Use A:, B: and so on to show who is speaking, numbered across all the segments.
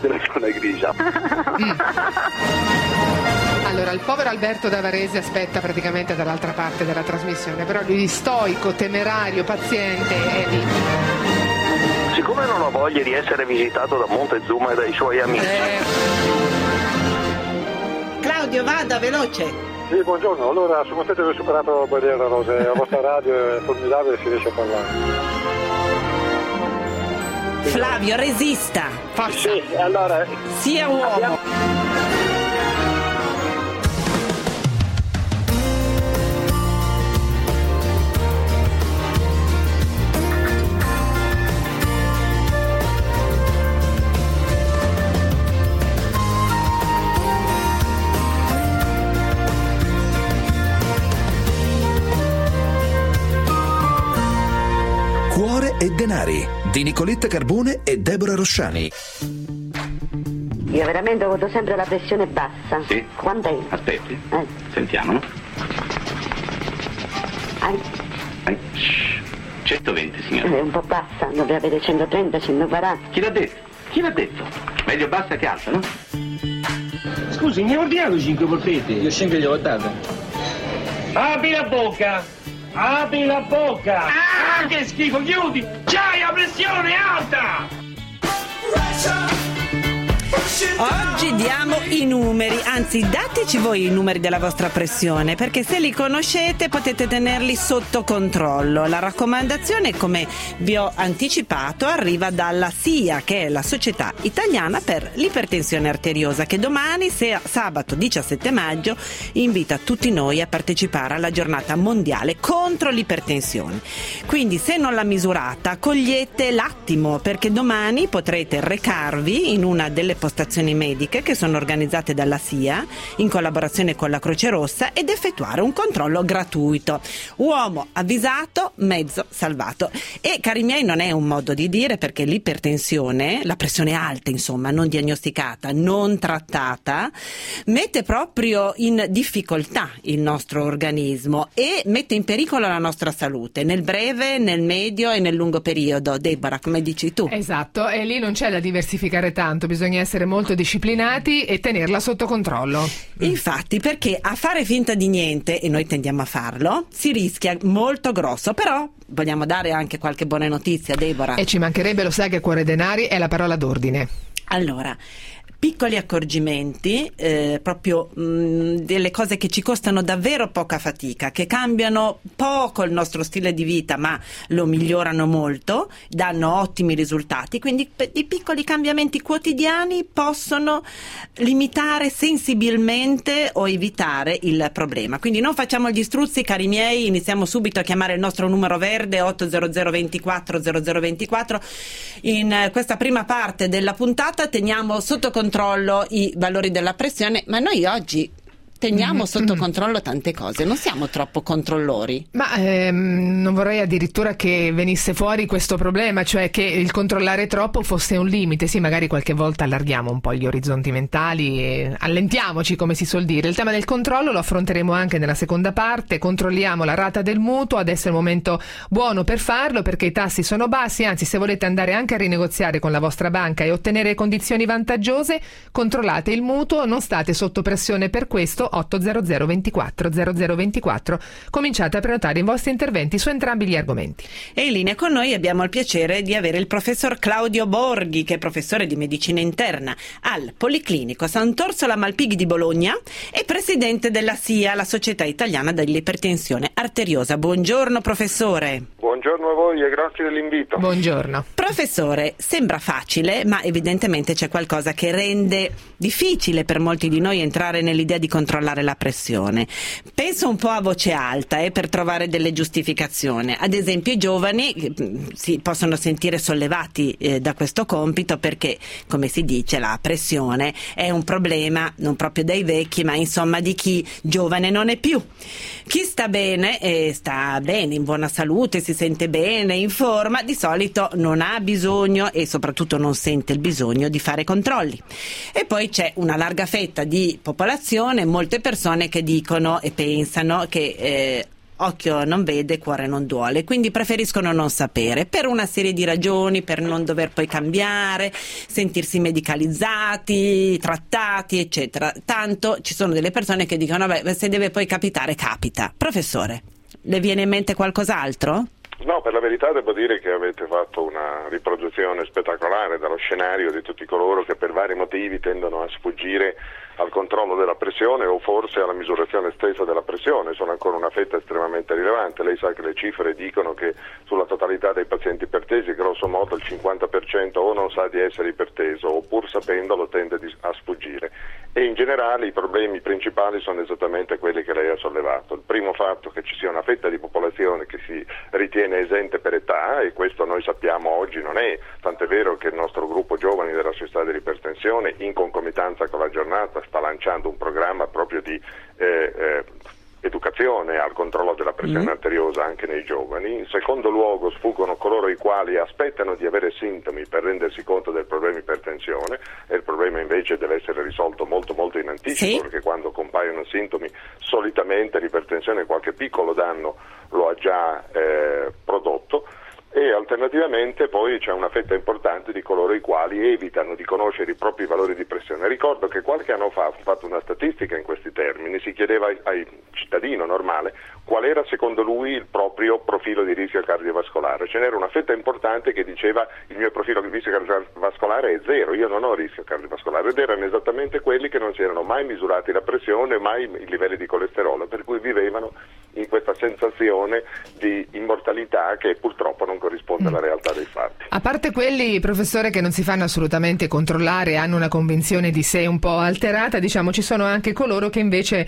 A: della zona grigia.
B: Allora, il povero Alberto da Varese aspetta praticamente dall'altra parte della trasmissione, però lui stoico, temerario, paziente è lì.
A: Siccome non ho voglia di essere visitato da Montezuma e dai suoi amici.
C: Claudio, vada, veloce.
D: Sì, buongiorno. Allora, sono contento di aver superato Barriera Rosa. La vostra radio è formidabile, si riesce a parlare.
C: Flavio, resista.
B: Forza.
A: Sì, allora...
C: Sia uomo.
E: Cuore e denari di Nicoletta Carbone e Deborah Rosciani.
F: Io veramente ho avuto sempre la pressione bassa.
G: Sì?
F: Quant'è?
G: Aspetti. Sentiamo.
F: Ai.
G: 120, signora.
F: È un po' bassa, dovrebbe avere 130, 140.
G: Chi l'ha detto? Chi l'ha detto? Meglio bassa che alta, no?
H: Scusi, mi ha ordinato 5 polpette?
I: Io 5 gli ho dato.
H: Apri la bocca! Apri la bocca! Ah, che schifo, chiudi! C'hai la pressione alta!
C: Oggi diamo i numeri, anzi dateci voi i numeri della vostra pressione, perché se li conoscete potete tenerli sotto controllo. La raccomandazione, come vi ho anticipato, arriva dalla SIA, che è la Società Italiana per l'Ipertensione Arteriosa, che domani, sabato 17 maggio, invita tutti noi a partecipare alla giornata mondiale contro l'ipertensione. Quindi se non l'ha misurata, cogliete l'attimo, perché domani potrete recarvi in una delle postazioni mediche che sono organizzate dalla SIA in collaborazione con la Croce Rossa ed effettuare un controllo gratuito. Uomo avvisato, mezzo salvato. E cari miei, non è un modo di dire, perché l'ipertensione, la pressione alta insomma, non diagnosticata, non trattata, mette proprio in difficoltà il nostro organismo e mette in pericolo la nostra salute nel breve, nel medio e nel lungo periodo. Deborah, come dici tu?
B: Esatto, e lì non c'è da diversificare tanto, bisogna essere molto disciplinati e tenerla sotto controllo.
C: Infatti, perché a fare finta di niente, e noi tendiamo a farlo, si rischia molto grosso. Però vogliamo dare anche qualche buona notizia, Deborah.
B: E ci mancherebbe, lo sai che Cuore Denari è la parola d'ordine.
C: Allora, piccoli accorgimenti, proprio delle cose che ci costano davvero poca fatica, che cambiano poco il nostro stile di vita ma lo migliorano molto, danno ottimi risultati. Quindi i piccoli cambiamenti quotidiani possono limitare sensibilmente o evitare il problema. Quindi non facciamo gli struzzi, cari miei, iniziamo subito a chiamare il nostro numero verde 800 24 0024. In questa prima parte della puntata teniamo sotto controllo i valori della pressione, ma noi oggi teniamo sotto controllo tante cose, non siamo troppo controllori.
B: Ma non vorrei addirittura che venisse fuori questo problema, cioè che il controllare troppo fosse un limite. Sì, magari qualche volta allarghiamo un po' gli orizzonti mentali e allentiamoci, come si suol dire. Il tema del controllo lo affronteremo anche nella seconda parte. Controlliamo la rata del mutuo, adesso è il momento buono per farlo, perché i tassi sono bassi. Anzi, se volete andare anche a rinegoziare con la vostra banca e ottenere condizioni vantaggiose, controllate il mutuo, non state sotto pressione per questo. 800 24 0024. Cominciate a prenotare i vostri interventi su entrambi gli argomenti.
C: E in linea con noi abbiamo il piacere di avere il professor Claudio Borghi, che è professore di medicina interna al Policlinico Sant'Orsola Malpighi di Bologna e presidente della SIA, la Società Italiana dell'Ipertensione Arteriosa. Buongiorno professore.
D: Buongiorno a voi e grazie dell'invito.
B: Buongiorno.
C: Professore, sembra facile, ma evidentemente c'è qualcosa che rende difficile per molti di noi entrare nell'idea di controllare la pressione. Penso un po' a voce alta per trovare delle giustificazioni. Ad esempio i giovani si possono sentire sollevati da questo compito, perché, come si dice, la pressione è un problema non proprio dei vecchi, ma insomma di chi giovane non è più. Chi sta bene in buona salute, si sente bene, in forma, di solito non ha bisogno e soprattutto non sente il bisogno di fare controlli. E poi c'è una larga fetta di popolazione, molte persone che dicono e pensano che occhio non vede, cuore non duole, quindi preferiscono non sapere per una serie di ragioni, per non dover poi cambiare, sentirsi medicalizzati, trattati, eccetera. Tanto ci sono delle persone che dicono vabbè, se deve poi capitare, capita. Professore, le viene in mente qualcos'altro?
I: No, per la verità devo dire che avete fatto una riproduzione spettacolare dello scenario di tutti coloro che per vari motivi tendono a sfuggire al controllo della pressione o forse alla misurazione stessa della pressione. Sono ancora una fetta estremamente rilevante. Lei sa che le cifre dicono che sulla totalità dei pazienti ipertesi grosso modo il 50% o non sa di essere iperteso o pur sapendolo tende a sfuggire, e in generale i problemi principali sono esattamente quelli che lei ha sollevato. Il primo fatto che ci sia una fetta di popolazione che si ritiene esente per età, e questo noi sappiamo oggi non è, tant'è vero che il nostro gruppo giovani della Società dell'Ipertensione in concomitanza con la giornata sta lanciando un programma proprio di educazione al controllo della pressione arteriosa anche nei giovani. In secondo luogo sfuggono coloro i quali aspettano di avere sintomi per rendersi conto del problema ipertensione, e il problema invece deve essere risolto molto molto in anticipo, perché quando compaiono sintomi solitamente l'ipertensione qualche piccolo danno lo ha già prodotto. E alternativamente poi c'è una fetta importante di coloro i quali evitano di conoscere i propri valori di pressione. Ricordo che qualche anno fa ho fatto una statistica in questi termini, si chiedeva ai cittadino normale qual era secondo lui il proprio profilo di rischio cardiovascolare. Ce n'era una fetta importante che diceva il mio profilo di rischio cardiovascolare è 0, io non ho rischio cardiovascolare, ed erano esattamente quelli che non si erano mai misurati la pressione, mai i livelli di colesterolo, per cui vivevano in questa sensazione di immortalità che purtroppo non corrisponde alla realtà dei fatti.
B: A parte quelli, professore, che non si fanno assolutamente controllare, hanno una convinzione di sé un po' alterata, diciamo, ci sono anche coloro che invece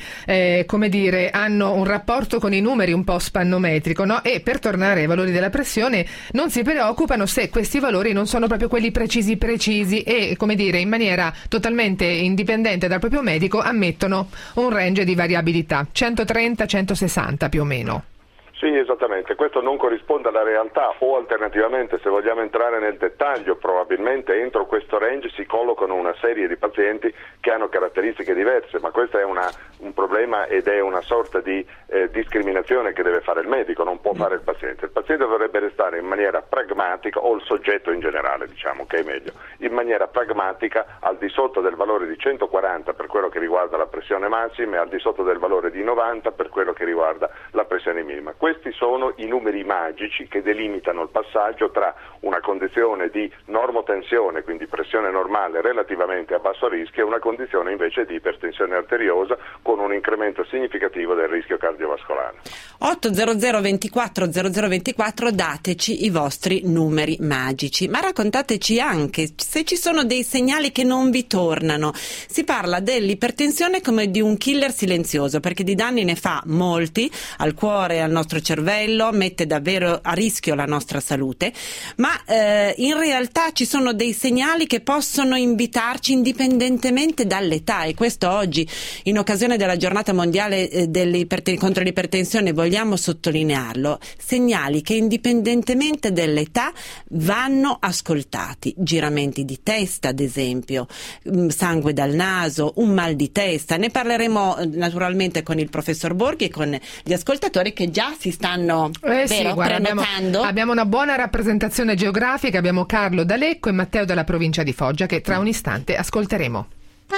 B: hanno un rapporto con i numeri un po' spannometrico, no? E per tornare ai valori della pressione non si preoccupano se questi valori non sono proprio quelli precisi e, in maniera totalmente indipendente dal proprio medico ammettono un range di variabilità 130-160 più o meno.
I: Sì, esattamente, questo non corrisponde alla realtà, o alternativamente, se vogliamo entrare nel dettaglio, probabilmente entro questo range si collocano una serie di pazienti che hanno caratteristiche diverse, ma questo è un problema ed è una sorta di discriminazione che deve fare il medico, non può fare il paziente. Il paziente dovrebbe restare in maniera pragmatica, o il soggetto in generale, diciamo che è meglio, in maniera pragmatica al di sotto del valore di 140 per quello che riguarda la pressione massima e al di sotto del valore di 90 per quello che riguarda la pressione minima. Questi sono i numeri magici che delimitano il passaggio tra una condizione di normotensione, quindi pressione normale relativamente a basso rischio, e una condizione invece di ipertensione arteriosa con un incremento significativo del rischio cardiovascolare.
C: 800 24 0024, dateci i vostri numeri magici, ma raccontateci anche se ci sono dei segnali che non vi tornano. Si parla dell'ipertensione come di un killer silenzioso, perché di danni ne fa molti al cuore e al nostro cervello, mette davvero a rischio la nostra salute, ma in realtà ci sono dei segnali che possono invitarci indipendentemente dall'età, e questo oggi, in occasione della giornata mondiale contro l'ipertensione, vogliamo sottolinearlo. Segnali che indipendentemente dall'età vanno ascoltati: giramenti di testa, ad esempio, sangue dal naso, un mal di testa. Ne parleremo naturalmente con il professor Borghi e con gli ascoltatori che già si stanno prenotando.
B: Abbiamo una buona rappresentazione geografica, abbiamo Carlo da Lecco e Matteo dalla provincia di Foggia che tra un istante ascolteremo.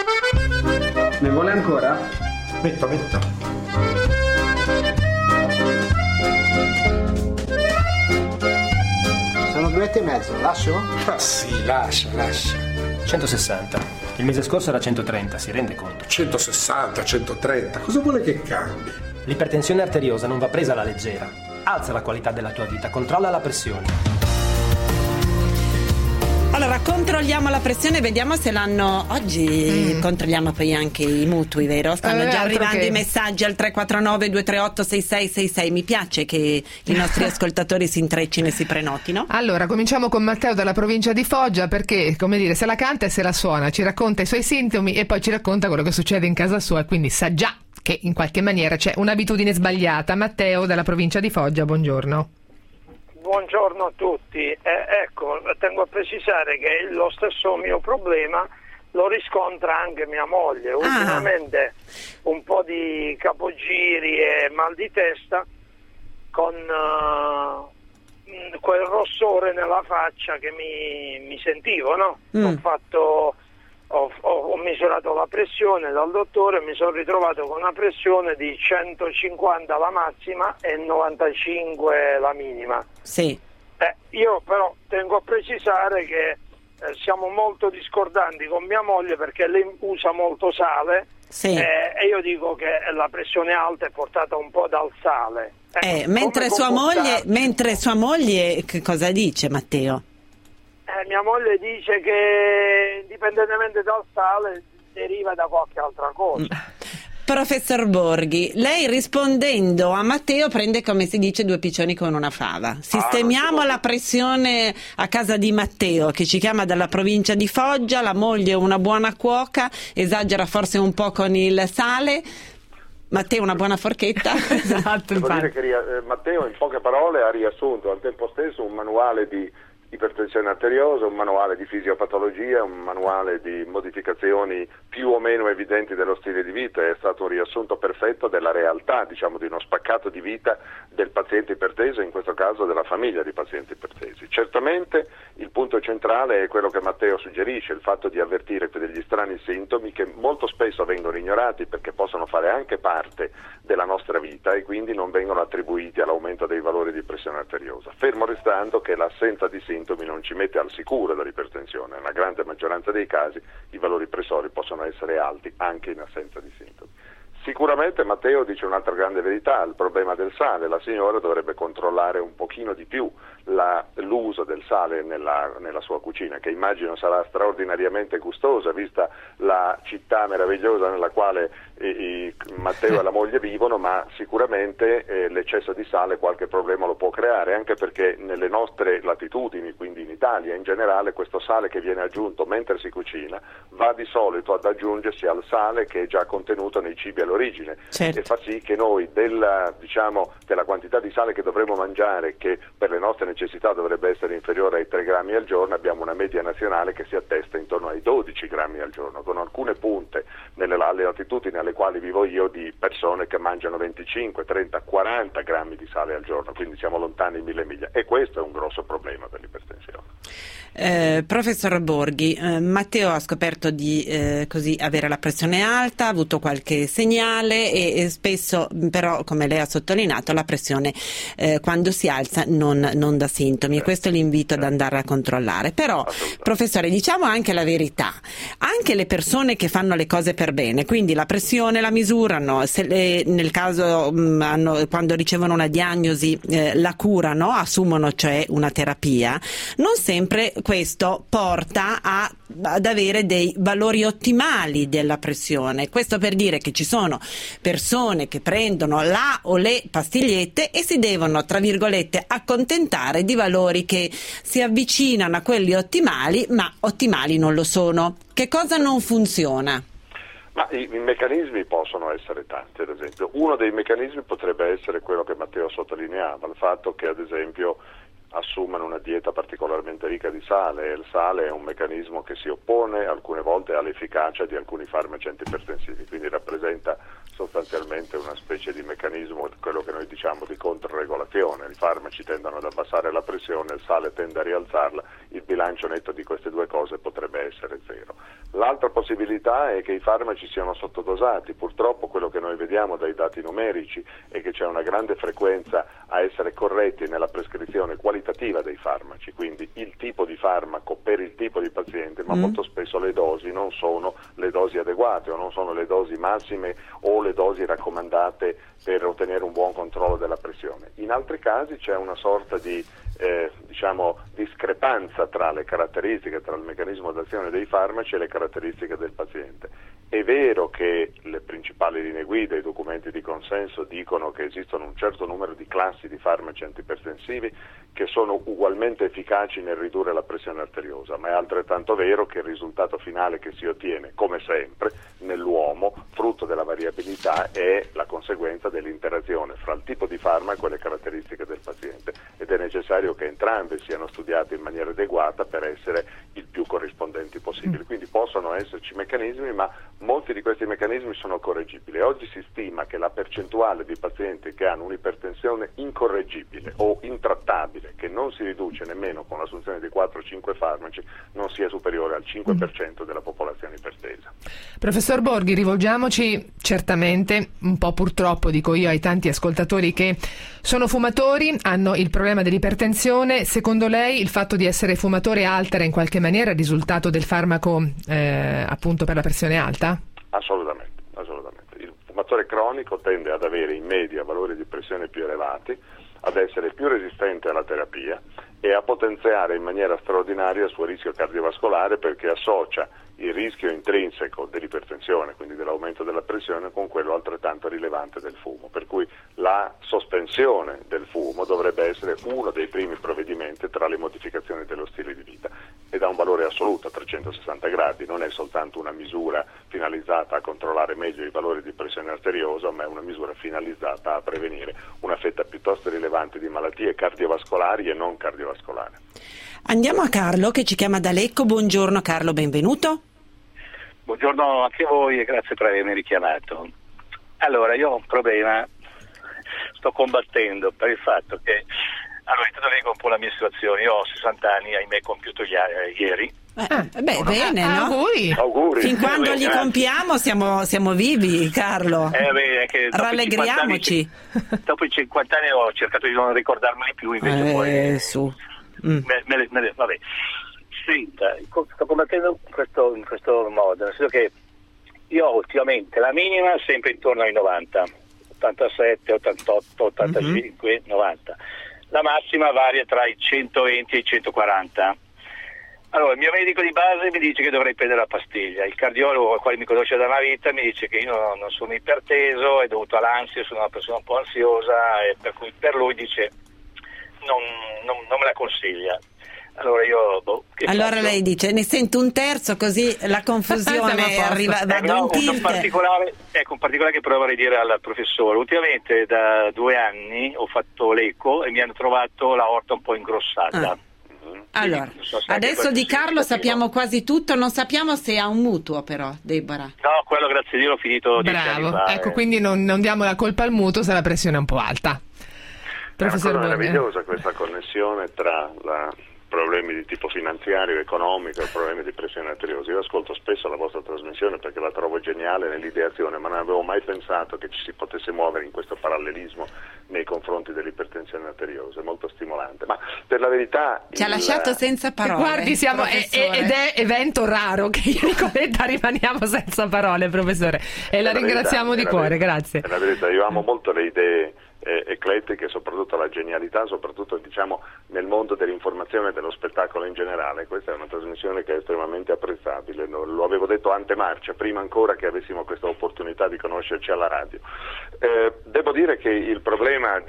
J: Ne vuole ancora?
K: Metto.
J: Sono 2,5, lascio?
K: Ah sì, lascia. 160. Il mese scorso era 130, si rende conto?
L: 160, 130, cosa vuole che cambi?
K: L'ipertensione arteriosa non va presa alla leggera. Alza la qualità della tua vita, controlla la pressione.
C: Allora, controlliamo la pressione, vediamo se l'hanno oggi. Controlliamo poi anche i mutui, vero? Stanno già arrivando i messaggi al 349 238 6666. Mi piace che i nostri ascoltatori si intreccino e si prenotino.
B: Allora, cominciamo con Matteo dalla provincia di Foggia, perché, se la canta e se la suona, ci racconta i suoi sintomi e poi ci racconta quello che succede in casa sua, e quindi sa già che in qualche maniera c'è un'abitudine sbagliata. Matteo dalla provincia di Foggia, buongiorno.
M: Buongiorno a tutti. Ecco, tengo a precisare che lo stesso mio problema lo riscontra anche mia moglie. Ultimamente un po' di capogiri e mal di testa, con quel rossore nella faccia che mi sentivo, no? Ho misurato la pressione dal dottore e mi sono ritrovato con una pressione di 150 la massima e 95 la minima.
C: Sì.
M: Io però tengo a precisare che siamo molto discordanti con mia moglie perché lei usa molto sale.
C: Sì.
M: E io dico che la pressione alta è portata un po' dal sale.
C: Mentre sua moglie che cosa dice, Matteo?
M: Mia moglie dice che indipendentemente dal sale deriva da qualche altra cosa.
C: Professor Borghi, lei rispondendo a Matteo prende, come si dice, due piccioni con una fava. Sistemiamo la pressione a casa di Matteo, che ci chiama dalla provincia di Foggia, la moglie è una buona cuoca, esagera forse un po' con il sale. Matteo, una buona forchetta?
B: Esatto.
I: Devo dire che Matteo in poche parole ha riassunto al tempo stesso un manuale di ipertensione arteriosa, un manuale di fisiopatologia, un manuale di modificazioni più o meno evidenti dello stile di vita. È stato un riassunto perfetto della realtà, diciamo, di uno spaccato di vita del paziente iperteso, in questo caso della famiglia di pazienti ipertesi. Certamente il punto centrale è quello che Matteo suggerisce, il fatto di avvertire degli strani sintomi che molto spesso vengono ignorati perché possono fare anche parte della nostra vita e quindi non vengono attribuiti all'aumento dei valori di pressione arteriosa, fermo restando che l'assenza di sintomi non ci mette al sicuro dall'ipertensione. Nella grande maggioranza dei casi i valori pressori possono essere alti anche in assenza di sintomi. Sicuramente Matteo dice un'altra grande verità, il problema del sale. La signora dovrebbe controllare un pochino di più l'uso del sale nella sua cucina, che immagino sarà straordinariamente gustosa, vista la città meravigliosa nella quale Matteo e la moglie vivono, ma sicuramente l'eccesso di sale qualche problema lo può creare, anche perché nelle nostre latitudini, quindi in Italia in generale, questo sale che viene aggiunto mentre si cucina va di solito ad aggiungersi al sale che è già contenuto nei cibi all'origine,
C: certo.
I: E fa sì che noi della quantità di sale che dovremo mangiare, che per le nostre necessità dovrebbe essere inferiore ai 3 grammi al giorno, abbiamo una media nazionale che si attesta intorno ai 12 grammi al giorno, con alcune punte alle latitudini alle quali vivo io di persone che mangiano 25, 30, 40 grammi di sale al giorno, quindi siamo lontani 1000 miglia e questo è un grosso problema per l'ipertensione.
C: Professor Borghi, Matteo ha scoperto di avere la pressione alta, ha avuto qualche segnale e spesso però, come lei ha sottolineato, la pressione quando si alza non dà sintomi, questo è l'invito ad andare a controllare. Però, professore, diciamo anche la verità, anche le persone che fanno le cose per bene, quindi la pressione la misurano, nel caso quando ricevono una diagnosi la curano, assumono cioè una terapia, non sempre questo porta ad avere dei valori ottimali della pressione. Questo per dire che ci sono persone che prendono la o le pastigliette e si devono, tra virgolette, accontentare di valori che si avvicinano a quelli ottimali, ma ottimali non lo sono. Che cosa non funziona?
I: Ma i meccanismi possono essere tanti, ad esempio. Uno dei meccanismi potrebbe essere quello che Matteo sottolineava, il fatto che ad esempio assumano una dieta particolarmente ricca di sale, e il sale è un meccanismo che si oppone alcune volte all'efficacia di alcuni farmaci antipertensivi, quindi rappresenta sostanzialmente una specie di meccanismo, quello che noi diciamo di controregolazione. I farmaci tendono ad abbassare la pressione, il sale tende a rialzarla, il bilancio netto di queste due cose potrebbe essere zero. L'altra possibilità è che i farmaci siano sottodosati. Purtroppo quello che noi vediamo dai dati numerici è che c'è una grande frequenza a essere corretti nella prescrizione qualitativa dei farmaci, quindi il tipo di farmaco per il tipo di paziente, ma molto spesso le dosi non sono le dosi adeguate o non sono le dosi massime o le dosi raccomandate per ottenere un buon controllo della pressione. In altri casi c'è una sorta di discrepanza tra le caratteristiche, tra il meccanismo d'azione dei farmaci e le caratteristiche del paziente. È vero che le principali linee guida, i documenti di consenso dicono che esistono un certo numero di classi di farmaci antipertensivi che sono ugualmente efficaci nel ridurre la pressione arteriosa, ma è altrettanto vero che il risultato finale che si ottiene, come sempre, nell'uomo, frutto della variabilità, è la conseguenza dell'interazione fra il tipo di farmaco e le caratteristiche del paziente, ed è necessario che entrambe siano studiate in maniera adeguata per essere il più corrispondenti possibile. Quindi possono esserci meccanismi, ma molti di questi meccanismi sono correggibili. Oggi si stima che la percentuale di pazienti che hanno un'ipertensione incorreggibile o intrattabile, che non si riduce nemmeno con l'assunzione di 4-5 farmaci, non sia superiore al 5% della popolazione ipertesa.
B: Professor Borghi, rivolgiamoci certamente, un po' purtroppo dico io, ai tanti ascoltatori che sono fumatori, hanno il problema dell'ipertensione. Secondo lei il fatto di essere fumatore altera in qualche maniera il risultato del farmaco appunto per la pressione alta?
I: Assolutamente. Il fumatore cronico tende ad avere in media valori di pressione più elevati, ad essere più resistente alla terapia e a potenziare in maniera straordinaria il suo rischio cardiovascolare, perché associa il rischio intrinseco dell'ipertensione, quindi dell'aumento della pressione, con quello altrettanto rilevante del fumo. Per cui la sospensione del fumo dovrebbe essere uno dei primi provvedimenti tra le modificazioni dello stile di vita, ed ha un valore assoluto a 360 gradi, non è soltanto una misura finalizzata a controllare meglio i valori di pressione arteriosa, ma è una misura finalizzata a prevenire una fetta piuttosto rilevante di malattie cardiovascolari e non cardiovascolari.
C: Andiamo a Carlo che ci chiama da Lecco. Buongiorno Carlo, benvenuto.
N: Buongiorno anche a voi e grazie per avermi richiamato. Allora, io ho un problema, sto combattendo per il fatto che, allora intanto leggo un po' la mia situazione. Io ho 60 anni, ahimè compiuto ieri.
C: Bene, no?
I: Auguri.
C: Fin quando li compiamo siamo vivi, Carlo. Rallegriamoci.
N: Dopo i 50 anni ho cercato di non ricordarmeli più, invece poi... Vabbè. Senta, sto combattendo in questo modo, nel senso che io ultimamente la minima è sempre intorno ai 90, 87, 88, 85, 90. La massima varia tra i 120 e i 140. Allora, il mio medico di base mi dice che dovrei prendere la pastiglia. Il cardiologo, al quale mi conosce da una vita, mi dice che io non sono iperteso, è dovuto all'ansia, sono una persona un po' ansiosa, e per cui per lui dice non me la consiglia. Allora io
C: allora lei dice ne sento un terzo, così la confusione arriva da un tilt.
N: Un particolare che però vorrei dire al professore: ultimamente da 2 anni ho fatto l'eco e mi hanno trovato l'aorta un po' ingrossata.
C: Allora, adesso di Carlo sappiamo quasi tutto, non sappiamo se ha un mutuo però, Deborah.
N: No, quello grazie a Dio l'ho finito 10 anni fa.
B: Ecco, quindi non diamo la colpa al mutuo se la pressione è un po' alta.
I: Professor Borghi. È meravigliosa questa connessione tra problemi di tipo finanziario, economico e problemi di pressione arteriosa. Io ascolto spesso la vostra trasmissione perché la trovo geniale nell'ideazione, ma non avevo mai pensato che ci si potesse muovere in questo parallelismo nei confronti dell'ipertensione arteriosa. È molto stimolante, ma per la verità
C: ci ha lasciato senza parole.
B: Guardi, ed è evento raro che io e Nicoletta rimaniamo senza parole, professore, e la ringraziamo di cuore. Grazie.
I: È la verità, io amo molto le idee eclettiche, soprattutto la genialità, soprattutto diciamo nel mondo dell'informazione e dello spettacolo in generale. Questa è una trasmissione che è estremamente apprezzabile, lo avevo detto antemarcia, prima ancora che avessimo questa opportunità di conoscerci alla radio. Devo dire che il problema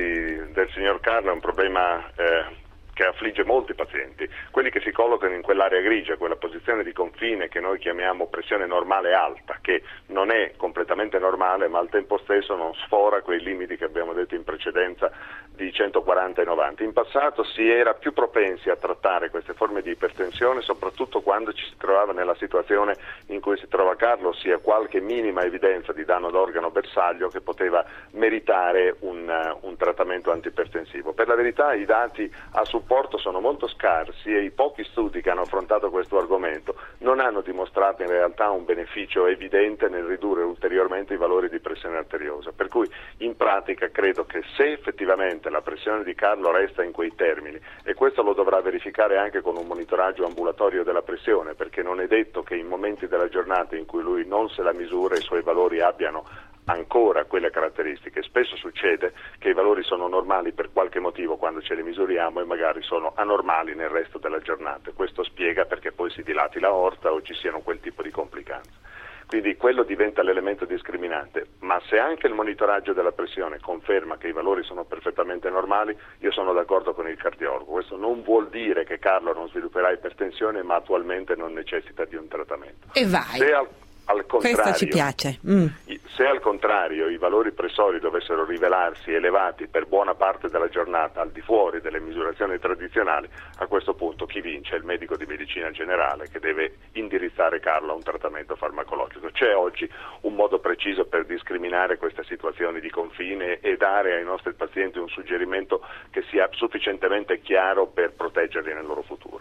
I: del signor Carlo è un problema che affligge molti pazienti, quelli che si collocano in quell'area grigia, quella posizione di confine che noi chiamiamo pressione normale alta, che non è completamente normale, ma al tempo stesso non sfora quei limiti che abbiamo detto in precedenza di 140 e 90. In passato si era più propensi a trattare queste forme di ipertensione, soprattutto quando ci si trovava nella situazione in cui si trova Carlo, ossia qualche minima evidenza di danno d'organo bersaglio che poteva meritare un trattamento antipertensivo. Per la verità i dati a supporto sono molto scarsi e i pochi studi che hanno affrontato questo argomento non hanno dimostrato in realtà un beneficio evidente nel ridurre ulteriormente i valori di pressione arteriosa, per cui in pratica credo che se effettivamente la pressione di Carlo resta in quei termini, e questo lo dovrà verificare anche con un monitoraggio ambulatorio della pressione, perché non è detto che in momenti della giornata in cui lui non se la misura i suoi valori abbiano ancora quelle caratteristiche. Spesso succede che i valori sono normali per qualche motivo quando ce li misuriamo e magari sono anormali nel resto della giornata. Questo spiega perché poi si dilati l'aorta o ci siano quel tipo di complicanze. Quindi quello diventa l'elemento discriminante, ma se anche il monitoraggio della pressione conferma che i valori sono perfettamente normali, io sono d'accordo con il cardiologo. Questo non vuol dire che Carlo non svilupperà ipertensione, ma attualmente non necessita di un trattamento.
C: E vai.
I: al contrario,
C: questa ci piace.
I: Se al contrario i valori pressori dovessero rivelarsi elevati per buona parte della giornata al di fuori delle misurazioni tradizionali, a questo punto chi vince è il medico di medicina generale che deve indirizzare Carlo a un trattamento farmacologico. C'è oggi un modo preciso per discriminare queste situazioni di confine e dare ai nostri pazienti un suggerimento che sia sufficientemente chiaro per proteggerli nel loro futuro.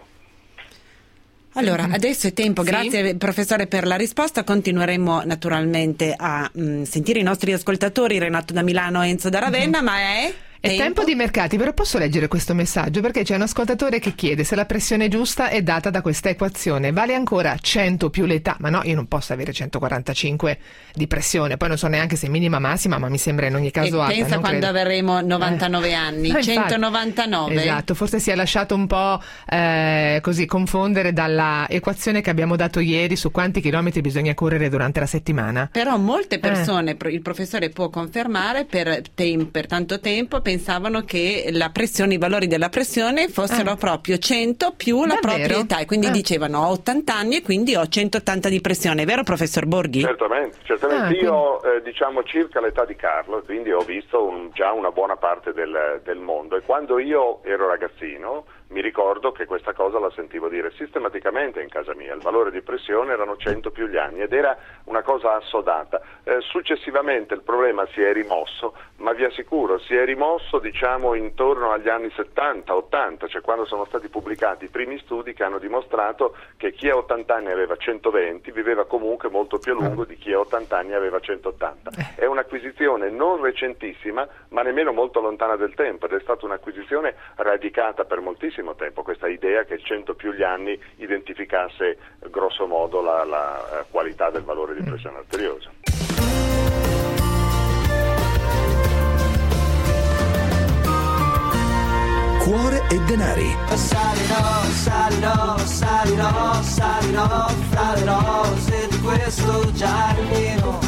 C: Allora, adesso è tempo, grazie professore per la risposta, continueremo naturalmente a sentire i nostri ascoltatori, Renato da Milano, Enzo da Ravenna, ma
B: è tempo di mercati, però posso leggere questo messaggio perché c'è un ascoltatore che chiede se la pressione giusta è data da questa equazione. Vale ancora 100 più l'età? Ma no, io non posso avere 145 di pressione, poi non so neanche se minima massima, ma mi sembra in ogni caso alta.
C: Pensa quando avremo 99 anni, 199.
B: Esatto, forse si è lasciato un po' così confondere dalla equazione che abbiamo dato ieri su quanti chilometri bisogna correre durante la settimana.
C: Però molte persone, il professore può confermare, per tanto tempo pensavano che i valori della pressione fossero proprio 100 più la propria età, e quindi dicevano ho 80 anni e quindi ho 180 di pressione, vero professor Borghi?
I: Certamente. Io ho circa l'età di Carlo, quindi ho visto già una buona parte del mondo, e quando io ero ragazzino mi ricordo che questa cosa la sentivo dire sistematicamente in casa mia. Il valore di pressione erano 100 più gli anni ed era una cosa assodata. Successivamente il problema si è rimosso, ma vi assicuro si è rimosso intorno agli anni 70-80, cioè quando sono stati pubblicati i primi studi che hanno dimostrato che chi a 80 anni aveva 120 viveva comunque molto più a lungo di chi a 80 anni aveva 180. È un'acquisizione non recentissima, ma nemmeno molto lontana del tempo, ed è stata un'acquisizione radicata per moltissimo tempo, questa idea che il 100 più gli anni identificasse grosso modo la qualità del valore di pressione arteriosa.
E: Cuore e denari.
O: Salirò fra le rose di questo giardino.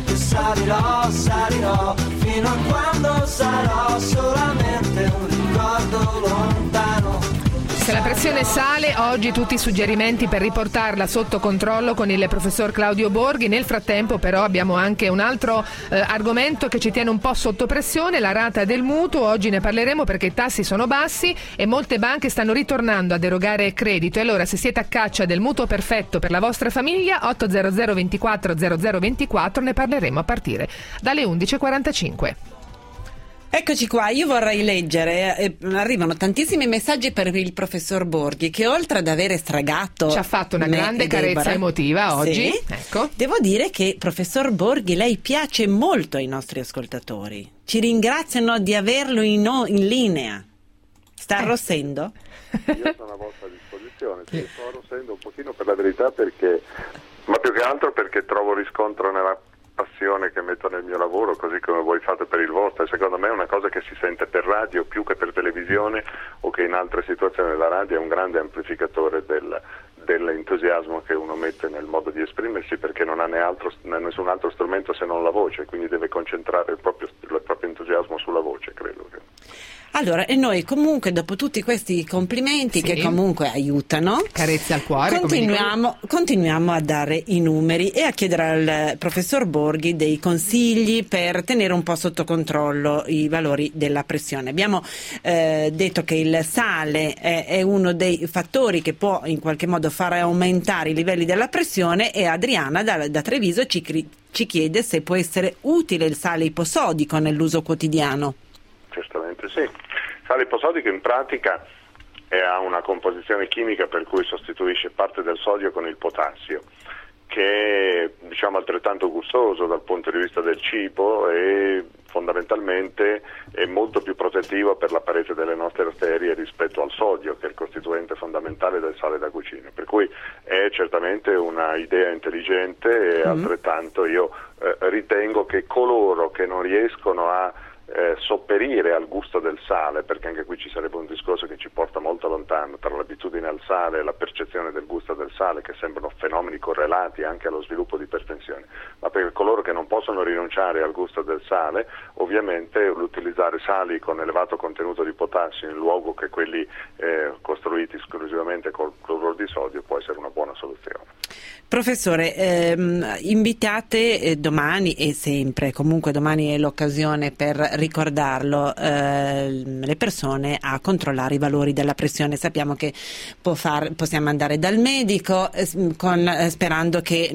O: Salirò fino a quando sarò solamente un ricordo lontano.
B: Se la pressione sale, oggi tutti i suggerimenti per riportarla sotto controllo con il professor Claudio Borghi. Nel frattempo però abbiamo anche un altro argomento che ci tiene un po' sotto pressione, la rata del mutuo. Oggi ne parleremo perché i tassi sono bassi e molte banche stanno ritornando ad erogare credito. E allora, se siete a caccia del mutuo perfetto per la vostra famiglia, 800 24 0024, ne parleremo a partire dalle 11.45.
C: Eccoci qua, io vorrei leggere, arrivano tantissimi messaggi per il professor Borghi, che oltre ad avere stragato
B: ci ha fatto una grande carezza emotiva oggi.
C: Sì,
B: ecco.
C: Devo dire che professor Borghi, lei piace molto ai nostri ascoltatori, ci ringraziano di averlo in linea. Sta arrossendo?
I: Io sono a vostra disposizione, sto arrossendo un pochino per la verità, ma più che altro perché trovo riscontro nella passione che metto nel mio lavoro, così come voi fate per il vostro, e secondo me è una cosa che si sente per radio più che per televisione o che in altre situazioni. La radio è un grande amplificatore dell'entusiasmo che uno mette nel modo di esprimersi, perché non ha nessun altro strumento se non la voce, quindi deve concentrare il proprio entusiasmo sulla voce, credo che.
C: Allora, e noi comunque dopo tutti questi complimenti che comunque aiutano,
B: carezze al cuore,
C: continuiamo a dare i numeri e a chiedere al professor Borghi dei consigli per tenere un po' sotto controllo i valori della pressione. Abbiamo detto che il sale è uno dei fattori che può in qualche modo fare aumentare i livelli della pressione, e Adriana da Treviso ci chiede se può essere utile il sale iposodico nell'uso quotidiano.
I: Certamente sì. Il sale iposodico in pratica ha una composizione chimica per cui sostituisce parte del sodio con il potassio, che è altrettanto gustoso dal punto di vista del cibo e fondamentalmente è molto più protettivo per la parete delle nostre arterie rispetto al sodio, che è il costituente fondamentale del sale da cucina, per cui è certamente una idea intelligente, e altrettanto io ritengo che coloro che non riescono a sopperire al gusto del sale, perché anche qui ci sarebbe un discorso che ci porta molto lontano tra l'abitudine al sale e la percezione del gusto del sale, che sembrano fenomeni correlati anche allo sviluppo di ipertensione, ma per coloro che non possono rinunciare al gusto del sale, ovviamente l'utilizzare sali con elevato contenuto di potassio in luogo che quelli costruiti esclusivamente col cloruro di sodio può essere una buona soluzione.
C: Professore, invitate domani e sempre, comunque domani è l'occasione per ricordarlo, le persone a controllare i valori della pressione. Sappiamo che possiamo andare dal medico sperando che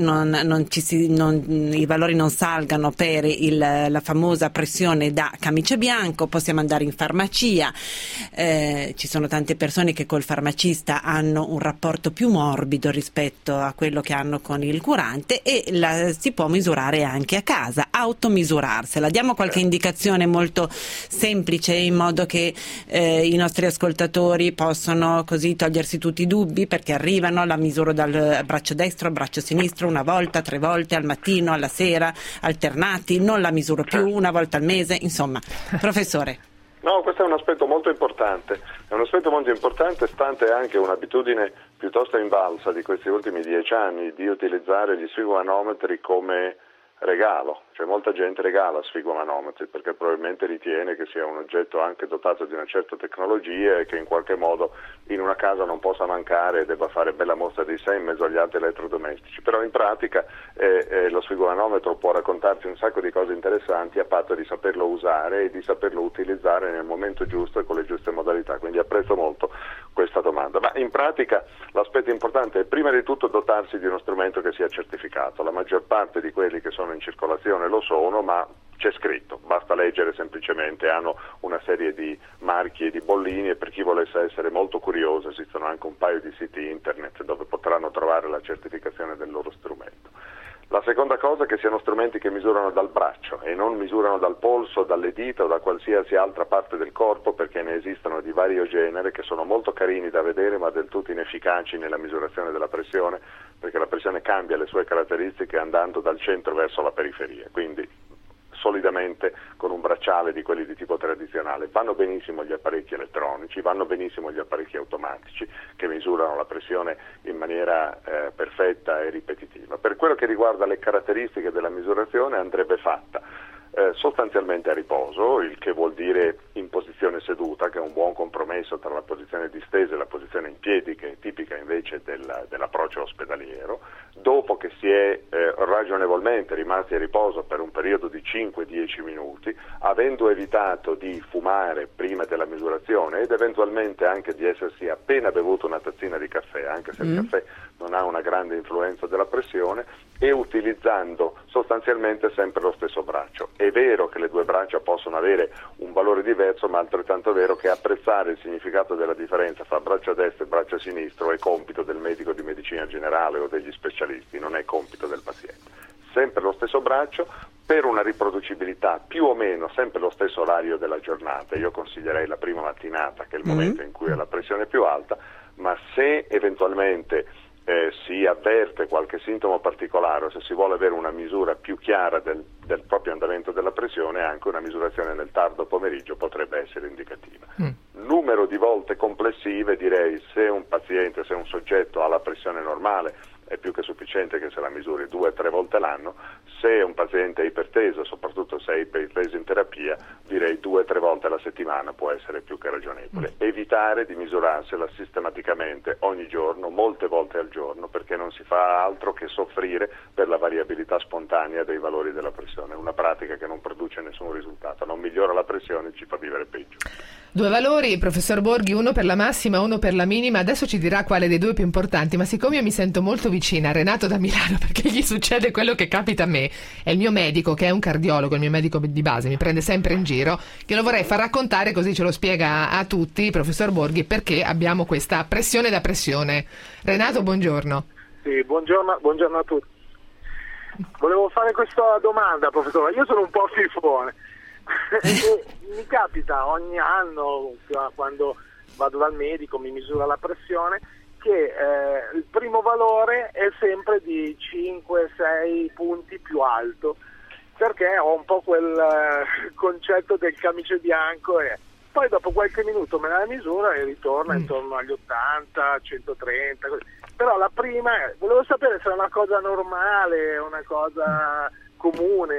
C: i valori non salgano per la famosa pressione da camice bianco, possiamo andare in farmacia, ci sono tante persone che col farmacista hanno un rapporto più morbido rispetto a quello che hanno con il curante, e si può misurare anche a casa, automisuраrsela. Diamo qualche indicazione molto semplice in modo che i nostri ascoltatori possono così togliersi tutti i dubbi, perché arrivano, la misuro dal braccio destro al braccio sinistro, una volta, 3 volte, al mattino, alla sera, alternati, non la misuro più, una volta al mese, insomma. Professore.
I: No, questo è un aspetto molto importante, stante anche un'abitudine piuttosto invalsa di questi ultimi 10 anni di utilizzare gli sfigomanometri come regalo, cioè molta gente regala sfigomanometri perché probabilmente ritiene che sia un oggetto anche dotato di una certa tecnologia e che in qualche modo in una casa non possa mancare e debba fare bella mostra di sé in mezzo agli altri elettrodomestici, però in pratica lo sfigomanometro può raccontarci un sacco di cose interessanti a patto di saperlo usare e di saperlo utilizzare nel momento giusto e con le giuste modalità, quindi apprezzo molto questa domanda. Ma in pratica l'aspetto importante è prima di tutto dotarsi di uno strumento che sia certificato. La maggior parte di quelli che sono in circolazione lo sono, ma c'è scritto, basta leggere semplicemente, hanno una serie di marchi e di bollini, e per chi volesse essere molto curioso esistono anche un paio di siti internet dove potranno trovare la certificazione del loro strumento. La seconda cosa è che siano strumenti che misurano dal braccio e non misurano dal polso, dalle dita o da qualsiasi altra parte del corpo, perché ne esistono di vario genere che sono molto carini da vedere ma del tutto inefficaci nella misurazione della pressione, perché la pressione cambia le sue caratteristiche andando dal centro verso la periferia, quindi solidamente con un bracciale di quelli di tipo tradizionale. Vanno benissimo gli apparecchi elettronici, vanno benissimo gli apparecchi automatici che misurano la pressione in maniera perfetta e ripetitiva. Per quello che riguarda le caratteristiche della misurazione andrebbe fatta sostanzialmente a riposo, il che vuol dire in posizione seduta, che è un buon compromesso tra la posizione distesa e la posizione in piedi, che è tipica invece dell'approccio ospedaliero. Dopo che si è ragionevolmente rimasti a riposo per un periodo di 5-10 minuti, avendo evitato di fumare prima della misurazione ed eventualmente anche di essersi appena bevuto una tazzina di caffè, anche se il caffè non ha una grande influenza della pressione, e utilizzando sostanzialmente sempre lo stesso braccio. È vero che le due braccia possono avere un valore diverso, ma altrettanto vero che apprezzare il significato della differenza fra braccio destro e braccio sinistro è compito del medico di medicina generale o degli specialisti, non è compito del paziente. Sempre lo stesso braccio, per una riproducibilità più o meno sempre lo stesso orario della giornata. Io consiglierei la prima mattinata, che è il momento in cui la pressione è più alta, ma se eventualmente si avverte qualche sintomo particolare o se si vuole avere una misura più chiara del proprio andamento della pressione, anche una misurazione nel tardo pomeriggio potrebbe essere indicativa. Numero di volte complessive, direi, se un paziente, se un soggetto ha la pressione normale è più che sufficiente che se la misuri 2 o 3 volte l'anno. Se un paziente è iperteso, soprattutto se è iperteso in terapia, direi 2 o 3 volte alla settimana può essere più che ragionevole. Evitare di misurarsela sistematicamente ogni giorno, molte volte al giorno, perché non si fa altro che soffrire per la variabilità spontanea dei valori della pressione. È una pratica che non produce nessun risultato, non migliora la pressione, ci fa vivere peggio.
B: 2 valori, professor Borghi, uno per la massima, uno per la minima. Adesso ci dirà quale dei due è più importante, ma siccome io mi sento molto vicina a Renato da Milano, perché gli succede quello che capita a me, è il mio medico, che è un cardiologo, il mio medico di base, mi prende sempre in giro, che lo vorrei far raccontare, così ce lo spiega a tutti, professor Borghi, perché abbiamo questa pressione da pressione. Renato, buongiorno.
M: Sì, buongiorno a tutti. Volevo fare questa domanda, professore. Io sono un po' fifone. Mi capita ogni anno, quando vado dal medico, mi misura la pressione, che il primo valore è sempre di 5-6 punti più alto, perché ho un po' quel concetto del camice bianco e poi dopo qualche minuto me la misura e ritorna intorno agli 80, 130, così. Però la prima, volevo sapere se è una cosa normale, una cosa comune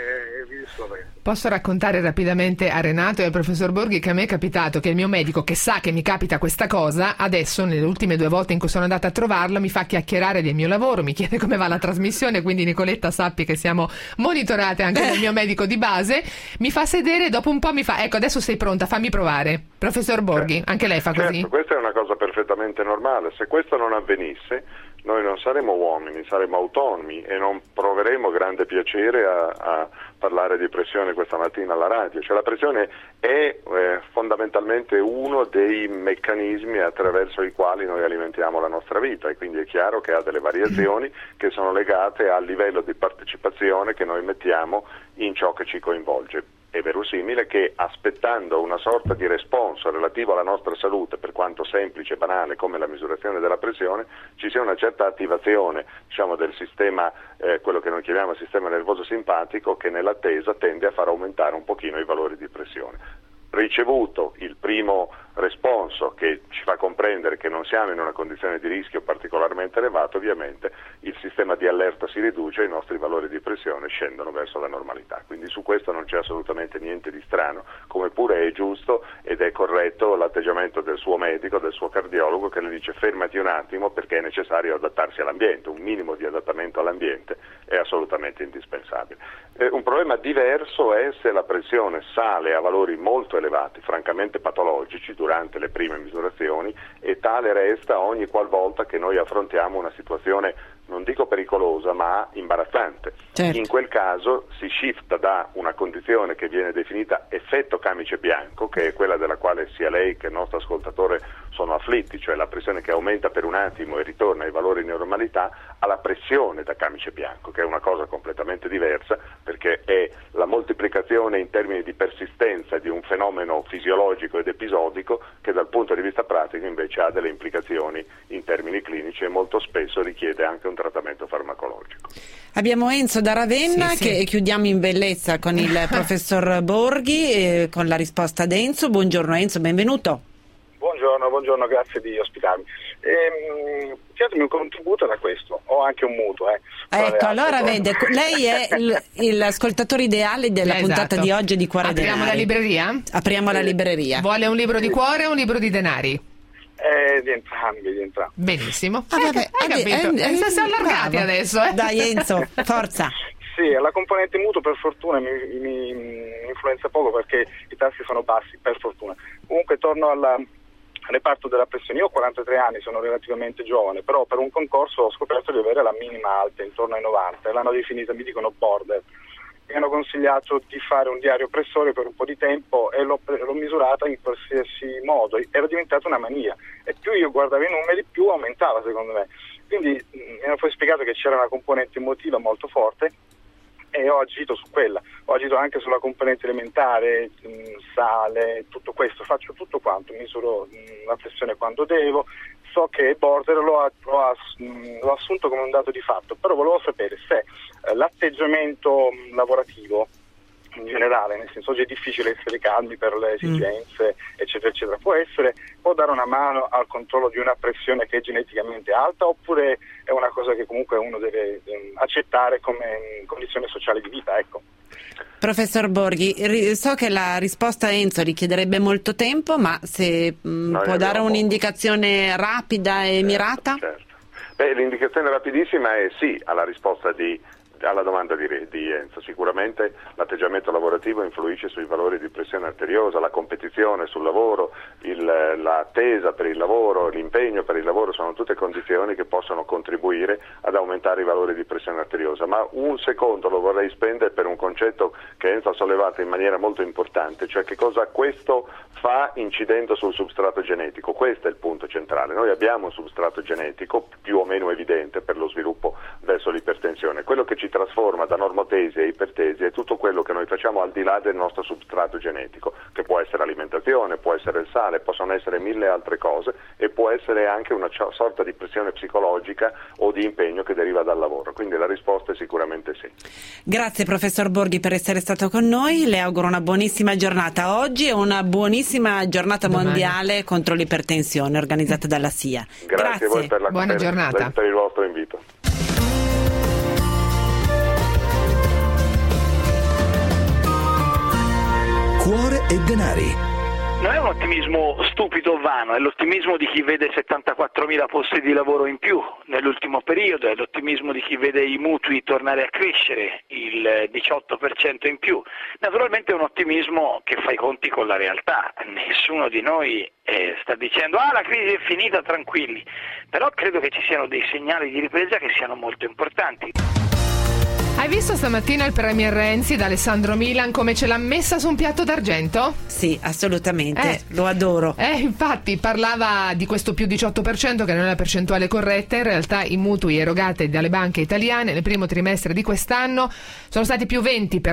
M: e via discorrendo.
B: Posso raccontare rapidamente a Renato e al professor Borghi che a me è capitato che il mio medico, che sa che mi capita questa cosa, adesso nelle ultime 2 volte in cui sono andata a trovarlo mi fa chiacchierare del mio lavoro, mi chiede come va la trasmissione, quindi Nicoletta sappi che siamo monitorate anche dal mio medico di base, mi fa sedere e dopo un po' mi fa ecco adesso sei pronta, fammi provare. Professor Borghi, anche lei fa così?
I: Questa è una cosa perfettamente normale, se questo non avvenisse noi non saremo uomini, saremo autonomi e non proveremo grande piacere a parlare di pressione questa mattina alla radio. Cioè la pressione è fondamentalmente uno dei meccanismi attraverso i quali noi alimentiamo la nostra vita e quindi è chiaro che ha delle variazioni che sono legate al livello di partecipazione che noi mettiamo in ciò che ci coinvolge. È verosimile che aspettando una sorta di responso relativo alla nostra salute, per quanto semplice e banale come la misurazione della pressione, ci sia una certa attivazione, diciamo, del sistema, quello che noi chiamiamo sistema nervoso simpatico, che nell'attesa tende a far aumentare un pochino i valori di pressione. Ricevuto il primo responso che ci fa comprendere che non siamo in una condizione di rischio particolarmente elevato, ovviamente il sistema di allerta si riduce e i nostri valori di pressione scendono verso la normalità. Quindi su questo non c'è assolutamente niente di strano, come pure è giusto ed è corretto l'atteggiamento del suo medico, del suo cardiologo, che le dice fermati un attimo perché è necessario adattarsi all'ambiente, un minimo di adattamento all'ambiente è assolutamente indispensabile. Un problema diverso è se la pressione sale a valori molto elevati, francamente patologici, durante le prime misurazioni, e tale resta ogni qualvolta che noi affrontiamo una situazione, non dico pericolosa, ma imbarazzante. Certo. In quel caso si shifta da una condizione che viene definita effetto camice bianco, che è quella della quale sia lei che il nostro ascoltatore sono afflitti, cioè la pressione che aumenta per un attimo e ritorna ai valori di normalità, alla pressione da camice bianco, che è una cosa completamente diversa, perché è la moltiplicazione in termini di persistenza di un fenomeno fisiologico ed episodico che dal punto di vista pratico invece ha delle implicazioni in termini clinici e molto spesso richiede anche un trattamento farmacologico.
C: Abbiamo Enzo da Ravenna che chiudiamo in bellezza con il professor Borghi con la risposta ad Enzo. Buongiorno Enzo, benvenuto.
P: Buongiorno, grazie di ospitarmi. Chiedetemi un contributo da questo, ho anche un mutuo.
C: Ecco, allora vede, lei è l'ascoltatore ideale della puntata di oggi di Cuore e Denari.
B: Apriamo la libreria?
C: Apriamo la libreria.
B: Vuole un libro di cuore o un libro di denari?
P: Di entrambi.
B: Benissimo. Siamo allargati adesso.
C: Dai Enzo, forza.
P: Sì, la componente mutuo per fortuna mi influenza poco perché i tassi sono bassi, per fortuna. Comunque torno al reparto della pressione. Io ho 43 anni, sono relativamente giovane, però per un concorso ho scoperto di avere la minima alta, intorno ai 90, e l'hanno definita, mi dicono, border. Mi hanno consigliato di fare un diario pressore per un po' di tempo e l'ho misurata in qualsiasi modo, era diventata una mania e più io guardavo i numeri più aumentava secondo me, quindi mi hanno poi spiegato che c'era una componente emotiva molto forte e ho agito su quella, ho agito anche sulla componente elementare, sale, tutto questo, faccio tutto quanto, misuro la pressione quando devo. So che border l'ho assunto come un dato di fatto, però volevo sapere se l'atteggiamento lavorativo in generale, nel senso oggi è difficile essere calmi per le esigenze, eccetera, eccetera, può dare una mano al controllo di una pressione che è geneticamente alta, oppure è una cosa che comunque uno deve accettare come condizione sociale di vita, ecco.
C: Professor Borghi, so che la risposta a Enzo richiederebbe molto tempo, ma se può dare un'indicazione rapida e mirata?
I: Certo. L'indicazione rapidissima è sì alla risposta alla domanda di Enzo. Sicuramente l'atteggiamento lavorativo influisce sui valori di pressione arteriosa, la competizione sul lavoro, l'attesa per il lavoro, l'impegno per il lavoro sono tutte condizioni che possono contribuire ad aumentare i valori di pressione arteriosa, ma un secondo lo vorrei spendere per un concetto che Enzo ha sollevato in maniera molto importante, cioè che cosa questo fa incidendo sul substrato genetico. Questo è il punto centrale. Noi abbiamo un substrato genetico più o meno evidente per lo sviluppo verso l'ipertensione. Quello che ci si trasforma da normotesi a ipertesi è tutto quello che noi facciamo al di là del nostro substrato genetico, che può essere alimentazione, può essere il sale, possono essere 1000 altre cose e può essere anche una sorta di pressione psicologica o di impegno che deriva dal lavoro. Quindi la risposta è sicuramente sì.
C: Grazie professor Borghi per essere stato con noi, le auguro una buonissima giornata oggi e una buonissima giornata mondiale contro l'ipertensione organizzata dalla SIA.
I: Grazie a voi per
B: buona giornata.
I: Per il vostro invito.
E: Cuore e denari.
A: Non è un ottimismo stupido o vano, è l'ottimismo di chi vede 74.000 posti di lavoro in più nell'ultimo periodo, è l'ottimismo di chi vede i mutui tornare a crescere, il 18% in più. Naturalmente è un ottimismo che fa i conti con la realtà, nessuno di noi sta dicendo la crisi è finita, tranquilli, però credo che ci siano dei segnali di ripresa che siano molto importanti.
B: Hai visto stamattina il Premier Renzi da Alessandro Milan come ce l'ha messa su un piatto d'argento?
C: Sì, assolutamente, lo adoro.
B: Infatti parlava di questo più 18% che non è la percentuale corretta, in realtà i mutui erogati dalle banche italiane nel primo trimestre di quest'anno sono stati più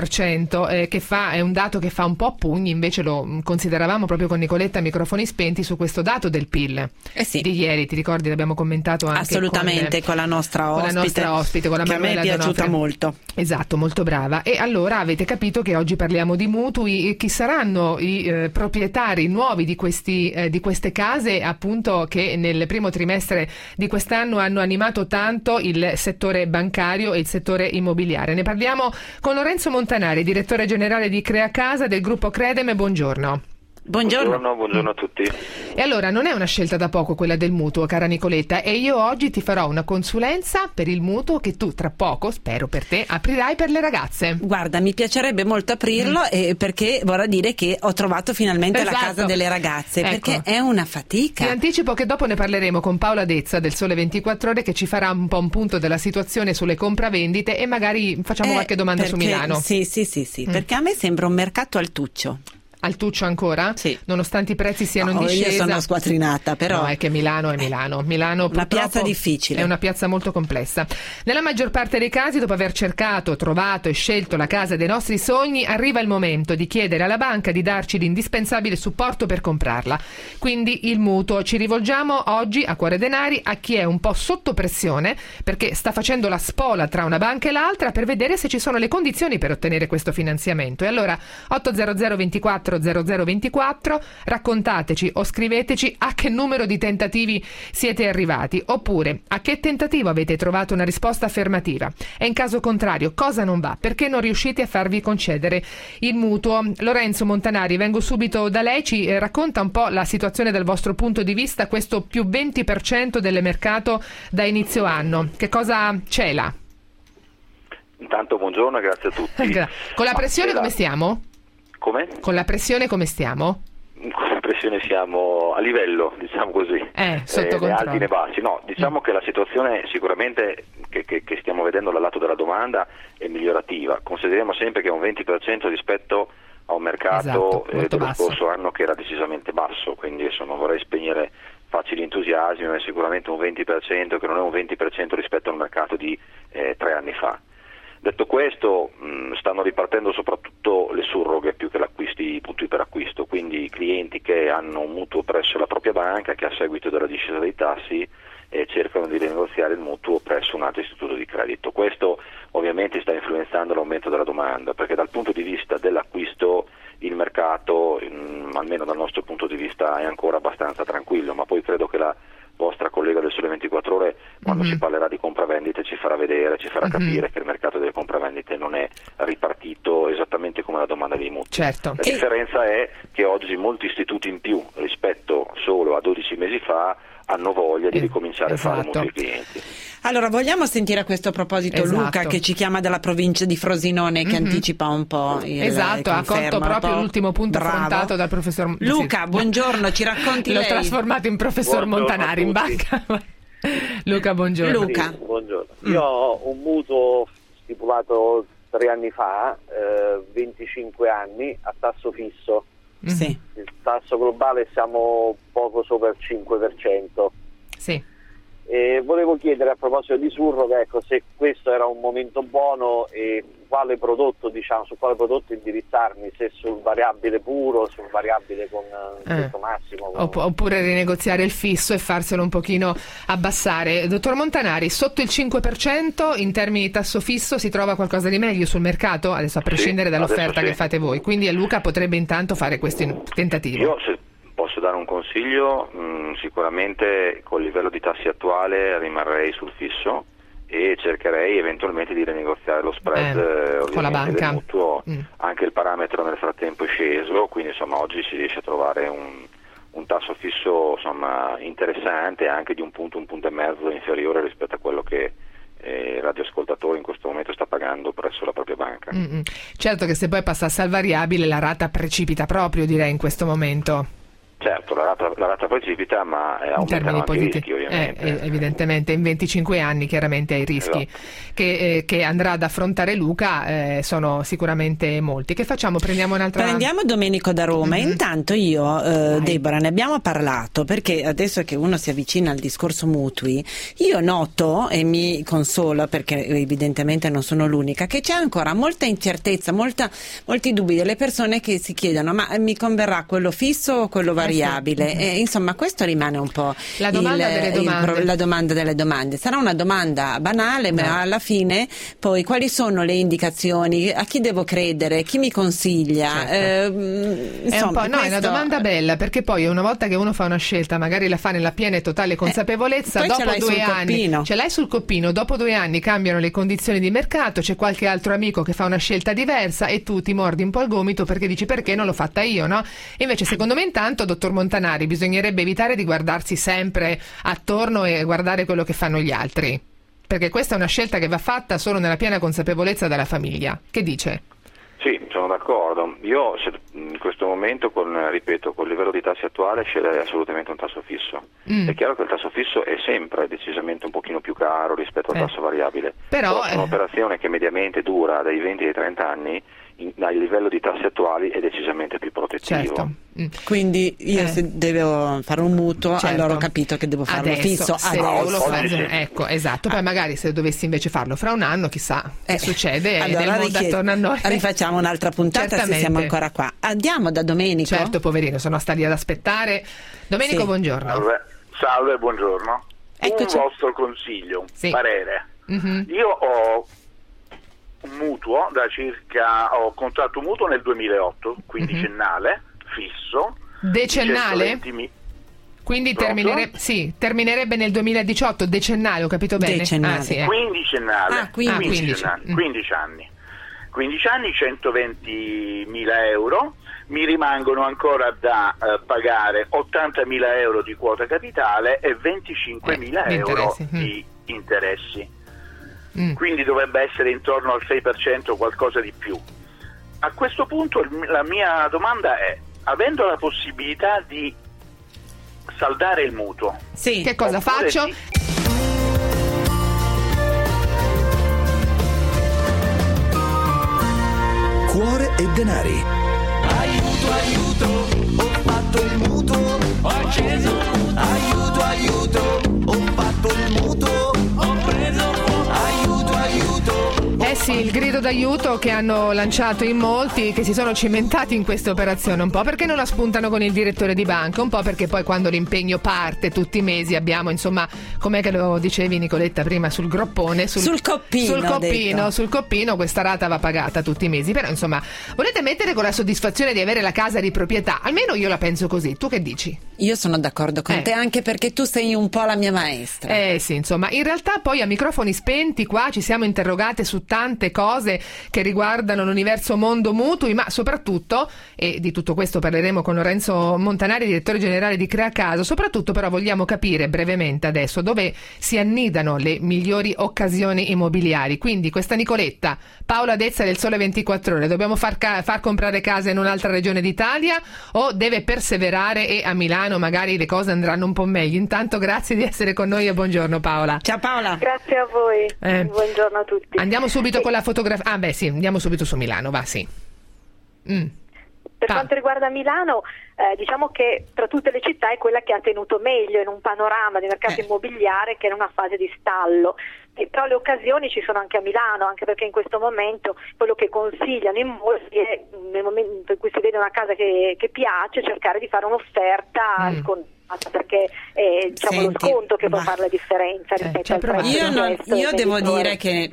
B: 20%, che è un dato che fa un po' a pugni, invece lo consideravamo proprio con Nicoletta a microfoni spenti su questo dato del PIL di ieri, ti ricordi, l'abbiamo commentato anche
C: assolutamente con la nostra ospite,
B: con la
C: che a me è piaciuta molto.
B: Esatto, molto brava. E allora avete capito che oggi parliamo di mutui. Chi saranno i proprietari nuovi di queste case, appunto, che nel primo trimestre di quest'anno hanno animato tanto il settore bancario e il settore immobiliare? Ne parliamo con Lorenzo Montanari, direttore generale di Crea Casa del gruppo Credem. Buongiorno.
Q: Buongiorno a tutti.
B: E allora non è una scelta da poco quella del mutuo, cara Nicoletta, e io oggi ti farò una consulenza per il mutuo che tu tra poco, spero per te, aprirai per le ragazze.
C: Guarda, mi piacerebbe molto aprirlo perché vorrà dire che ho trovato finalmente la casa delle ragazze, perché è una fatica.
B: Ti anticipo che dopo ne parleremo con Paola Dezza del Sole 24 Ore, che ci farà un po' un punto della situazione sulle compravendite e magari facciamo qualche domanda su Milano.
C: Sì, perché a me sembra un mercato al tuccio.
B: Al tuccio ancora? Sì. Nonostante i prezzi siano in discesa.
C: Io sono squatrinata, però.
B: No, è che Milano è Milano. Milano
C: una piazza difficile.
B: È una piazza molto complessa. Nella maggior parte dei casi, dopo aver cercato, trovato e scelto la casa dei nostri sogni, arriva il momento di chiedere alla banca di darci l'indispensabile supporto per comprarla. Quindi il mutuo. Ci rivolgiamo oggi a Cuore Denari a chi è un po' sotto pressione perché sta facendo la spola tra una banca e l'altra per vedere se ci sono le condizioni per ottenere questo finanziamento. E allora 800 24 0024, raccontateci o scriveteci a che numero di tentativi siete arrivati, oppure a che tentativo avete trovato una risposta affermativa e in caso contrario cosa non va, perché non riuscite a farvi concedere il mutuo. Lorenzo Montanari, vengo subito da lei, ci racconta un po' la situazione dal vostro punto di vista, questo più 20% del mercato da inizio anno, che cosa cela?
Q: Intanto buongiorno e grazie a tutti.
B: Con la pressione come stiamo?
Q: Come?
B: Con la pressione come stiamo?
Q: Con la pressione siamo a livello, diciamo così,
B: sotto controllo.
Q: Alti né bassi. No, diciamo che la situazione sicuramente che stiamo vedendo dal lato della domanda è migliorativa. Consideriamo sempre che è un 20% rispetto a un mercato dello scorso anno che era decisamente basso, quindi adesso non vorrei spegnere facili entusiasmi, ma è sicuramente un 20% che non è un 20% rispetto al mercato di 3 anni fa. Detto questo, stanno ripartendo soprattutto le surroghe più che i punti per acquisto, quindi i clienti che hanno un mutuo presso la propria banca che a seguito della discesa dei tassi cercano di rinegoziare il mutuo presso un altro istituto di credito. Questo ovviamente sta influenzando l'aumento della domanda, perché dal punto di vista dell'acquisto il mercato, almeno dal nostro punto di vista, è ancora abbastanza tranquillo, ma poi credo che la vostra collega del Sole 24 Ore, quando si parlerà di compravendite, ci farà vedere, ci farà capire che il mercato delle compravendite non è ripartito esattamente come la domanda dei mutui.
B: Certo.
Q: La differenza è che oggi molti istituti in più rispetto solo a 12 mesi fa hanno voglia di ricominciare a fare mutui ai clienti.
C: Allora, vogliamo sentire a questo proposito Luca, che ci chiama dalla provincia di Frosinone, che anticipa un po'
B: ha colto proprio l'ultimo punto affrontato dal professor
C: Luca. Buongiorno, ci racconti
B: L'ho
C: lei?
B: trasformato in professor Montanari in banca. Luca, buongiorno.
C: Luca.
R: Sì, buongiorno. Io ho un mutuo stipulato 3 anni fa, 25 anni, a tasso fisso.
C: Sì.
R: Il tasso globale siamo poco sopra il 5%.
B: Sì.
R: Volevo chiedere a proposito di surroga, ecco, se questo era un momento buono e quale prodotto, diciamo, su quale prodotto indirizzarmi, se sul variabile puro, sul variabile con questo massimo.
B: Oppure rinegoziare il fisso e farselo un pochino abbassare. Dottor Montanari, sotto il 5% in termini di tasso fisso si trova qualcosa di meglio sul mercato? Adesso a prescindere dall'offerta che fate voi. Quindi a Luca potrebbe intanto fare questo tentativo.
Q: Io, se posso dare un consiglio, sicuramente col livello di tassi attuale rimarrei sul fisso e cercherei eventualmente di rinegoziare lo spread
B: con la banca
Q: del mutuo. Anche il parametro nel frattempo è sceso, quindi insomma oggi si riesce a trovare un tasso fisso insomma interessante, anche di un punto e mezzo inferiore rispetto a quello che il radioascoltatore in questo momento sta pagando presso la propria banca.
B: Certo che se poi passasse al variabile la rata precipita proprio, direi, in questo momento.
Q: Certo, la rata precipita, ma aumentano anche i rischi, ovviamente.
B: Evidentemente, in 25 anni chiaramente i rischi che andrà ad affrontare Luca sono sicuramente molti. Che facciamo? Prendiamo
C: Domenico da Roma. Intanto io, Deborah, ne abbiamo parlato, perché adesso che uno si avvicina al discorso mutui, io noto, e mi consola perché evidentemente non sono l'unica, che c'è ancora molta incertezza, molti dubbi delle persone che si chiedono: ma mi converrà quello fisso o quello variabile? Insomma, questo rimane un po' la domanda delle domande. Sarà una domanda banale, ma alla fine poi quali sono le indicazioni? A chi devo credere? Chi mi consiglia?
B: Insomma, è una domanda bella, perché poi una volta che uno fa una scelta, magari la fa nella piena e totale consapevolezza, dopo 2 anni ce l'hai sul coppino, dopo 2 anni cambiano le condizioni di mercato, c'è qualche altro amico che fa una scelta diversa e tu ti mordi un po' il gomito perché dici: perché non l'ho fatta io, no? Invece secondo me intanto, dottor Montanari, bisognerebbe evitare di guardarsi sempre attorno e guardare quello che fanno gli altri, perché questa è una scelta che va fatta solo nella piena consapevolezza dalla famiglia. Che dice?
Q: Sì, sono d'accordo. Io in questo momento, col livello di tassi attuale, sceglierei assolutamente un tasso fisso. È chiaro che il tasso fisso è sempre decisamente un pochino più caro rispetto al tasso variabile, però è un'operazione che mediamente dura dai 20 ai 30 anni. A livello di tassi attuali è decisamente più protettivo.
B: Certo.
C: Quindi io se devo fare un mutuo, allora ho capito che devo farlo fisso
B: ecco, esatto. Poi magari se dovessi invece farlo fra un anno, chissà che succede,
C: allora
B: attorno a noi.
C: Rifacciamo un'altra puntata se siamo ancora qua. Andiamo da Domenico.
B: Certo, poverino, se no sta lì ad aspettare. Domenico, buongiorno.
S: Salve, buongiorno.
B: Eccoci.
S: Un vostro consiglio, un parere. Io ho un mutuo ho contratto un mutuo nel 2008, quindicennale, fisso.
B: Decennale? Quindi terminerebbe nel 2018, decennale, ho capito bene?
S: Decennale. Quindicennale. 15 anni. 15 anni, 120.000 euro. Mi rimangono ancora da pagare 80.000 euro di quota capitale e 25.000 euro di interessi. Quindi dovrebbe essere intorno al 6% o qualcosa di più. A questo punto la mia domanda è: avendo la possibilità di saldare il mutuo,
B: che cosa faccio?
E: Cuore e denari.
O: Aiuto, ho fatto il mutuo, ho acceso il mutuo. Aiuto, ho fatto il mutuo, ho preso fuoco. Aiuto.
B: Sì, il grido d'aiuto che hanno lanciato in molti, che si sono cimentati in questa operazione, un po' perché non la spuntano con il direttore di banca, un po' perché poi quando l'impegno parte tutti i mesi abbiamo, insomma, com'è che lo dicevi Nicoletta prima, sul groppone, sul coppino questa rata va pagata tutti i mesi. Però insomma, volete mettere con la soddisfazione di avere la casa di proprietà, almeno io la penso così. Tu che dici?
C: Io sono d'accordo con te, anche perché tu sei un po' la mia maestra.
B: Sì, insomma, in realtà poi a microfoni spenti qua ci siamo interrogate su tante cose che riguardano l'universo mondo mutui, ma soprattutto, e di tutto questo parleremo con Lorenzo Montanari, direttore generale di Crea Casa, soprattutto però vogliamo capire brevemente adesso dove si annidano le migliori occasioni immobiliari. Quindi questa Nicoletta, Paola Dezza del Sole 24 Ore, dobbiamo far comprare case in un'altra regione d'Italia o deve perseverare e a Milano magari le cose andranno un po' meglio? Intanto grazie di essere con noi e buongiorno Paola.
C: Ciao Paola.
T: Grazie a voi, buongiorno a tutti.
B: Andiamo subito con la fotografia. Andiamo subito su Milano, va, sì.
T: Per quanto riguarda Milano, diciamo che tra tutte le città è quella che ha tenuto meglio in un panorama di mercato immobiliare che è in una fase di stallo. Però le occasioni ci sono anche a Milano, anche perché in questo momento quello che consigliano in molti è, nel momento in cui si vede una casa che piace, cercare di fare un'offerta perché è lo sconto che può fare la differenza rispetto al prezzo.
C: Io devo dire che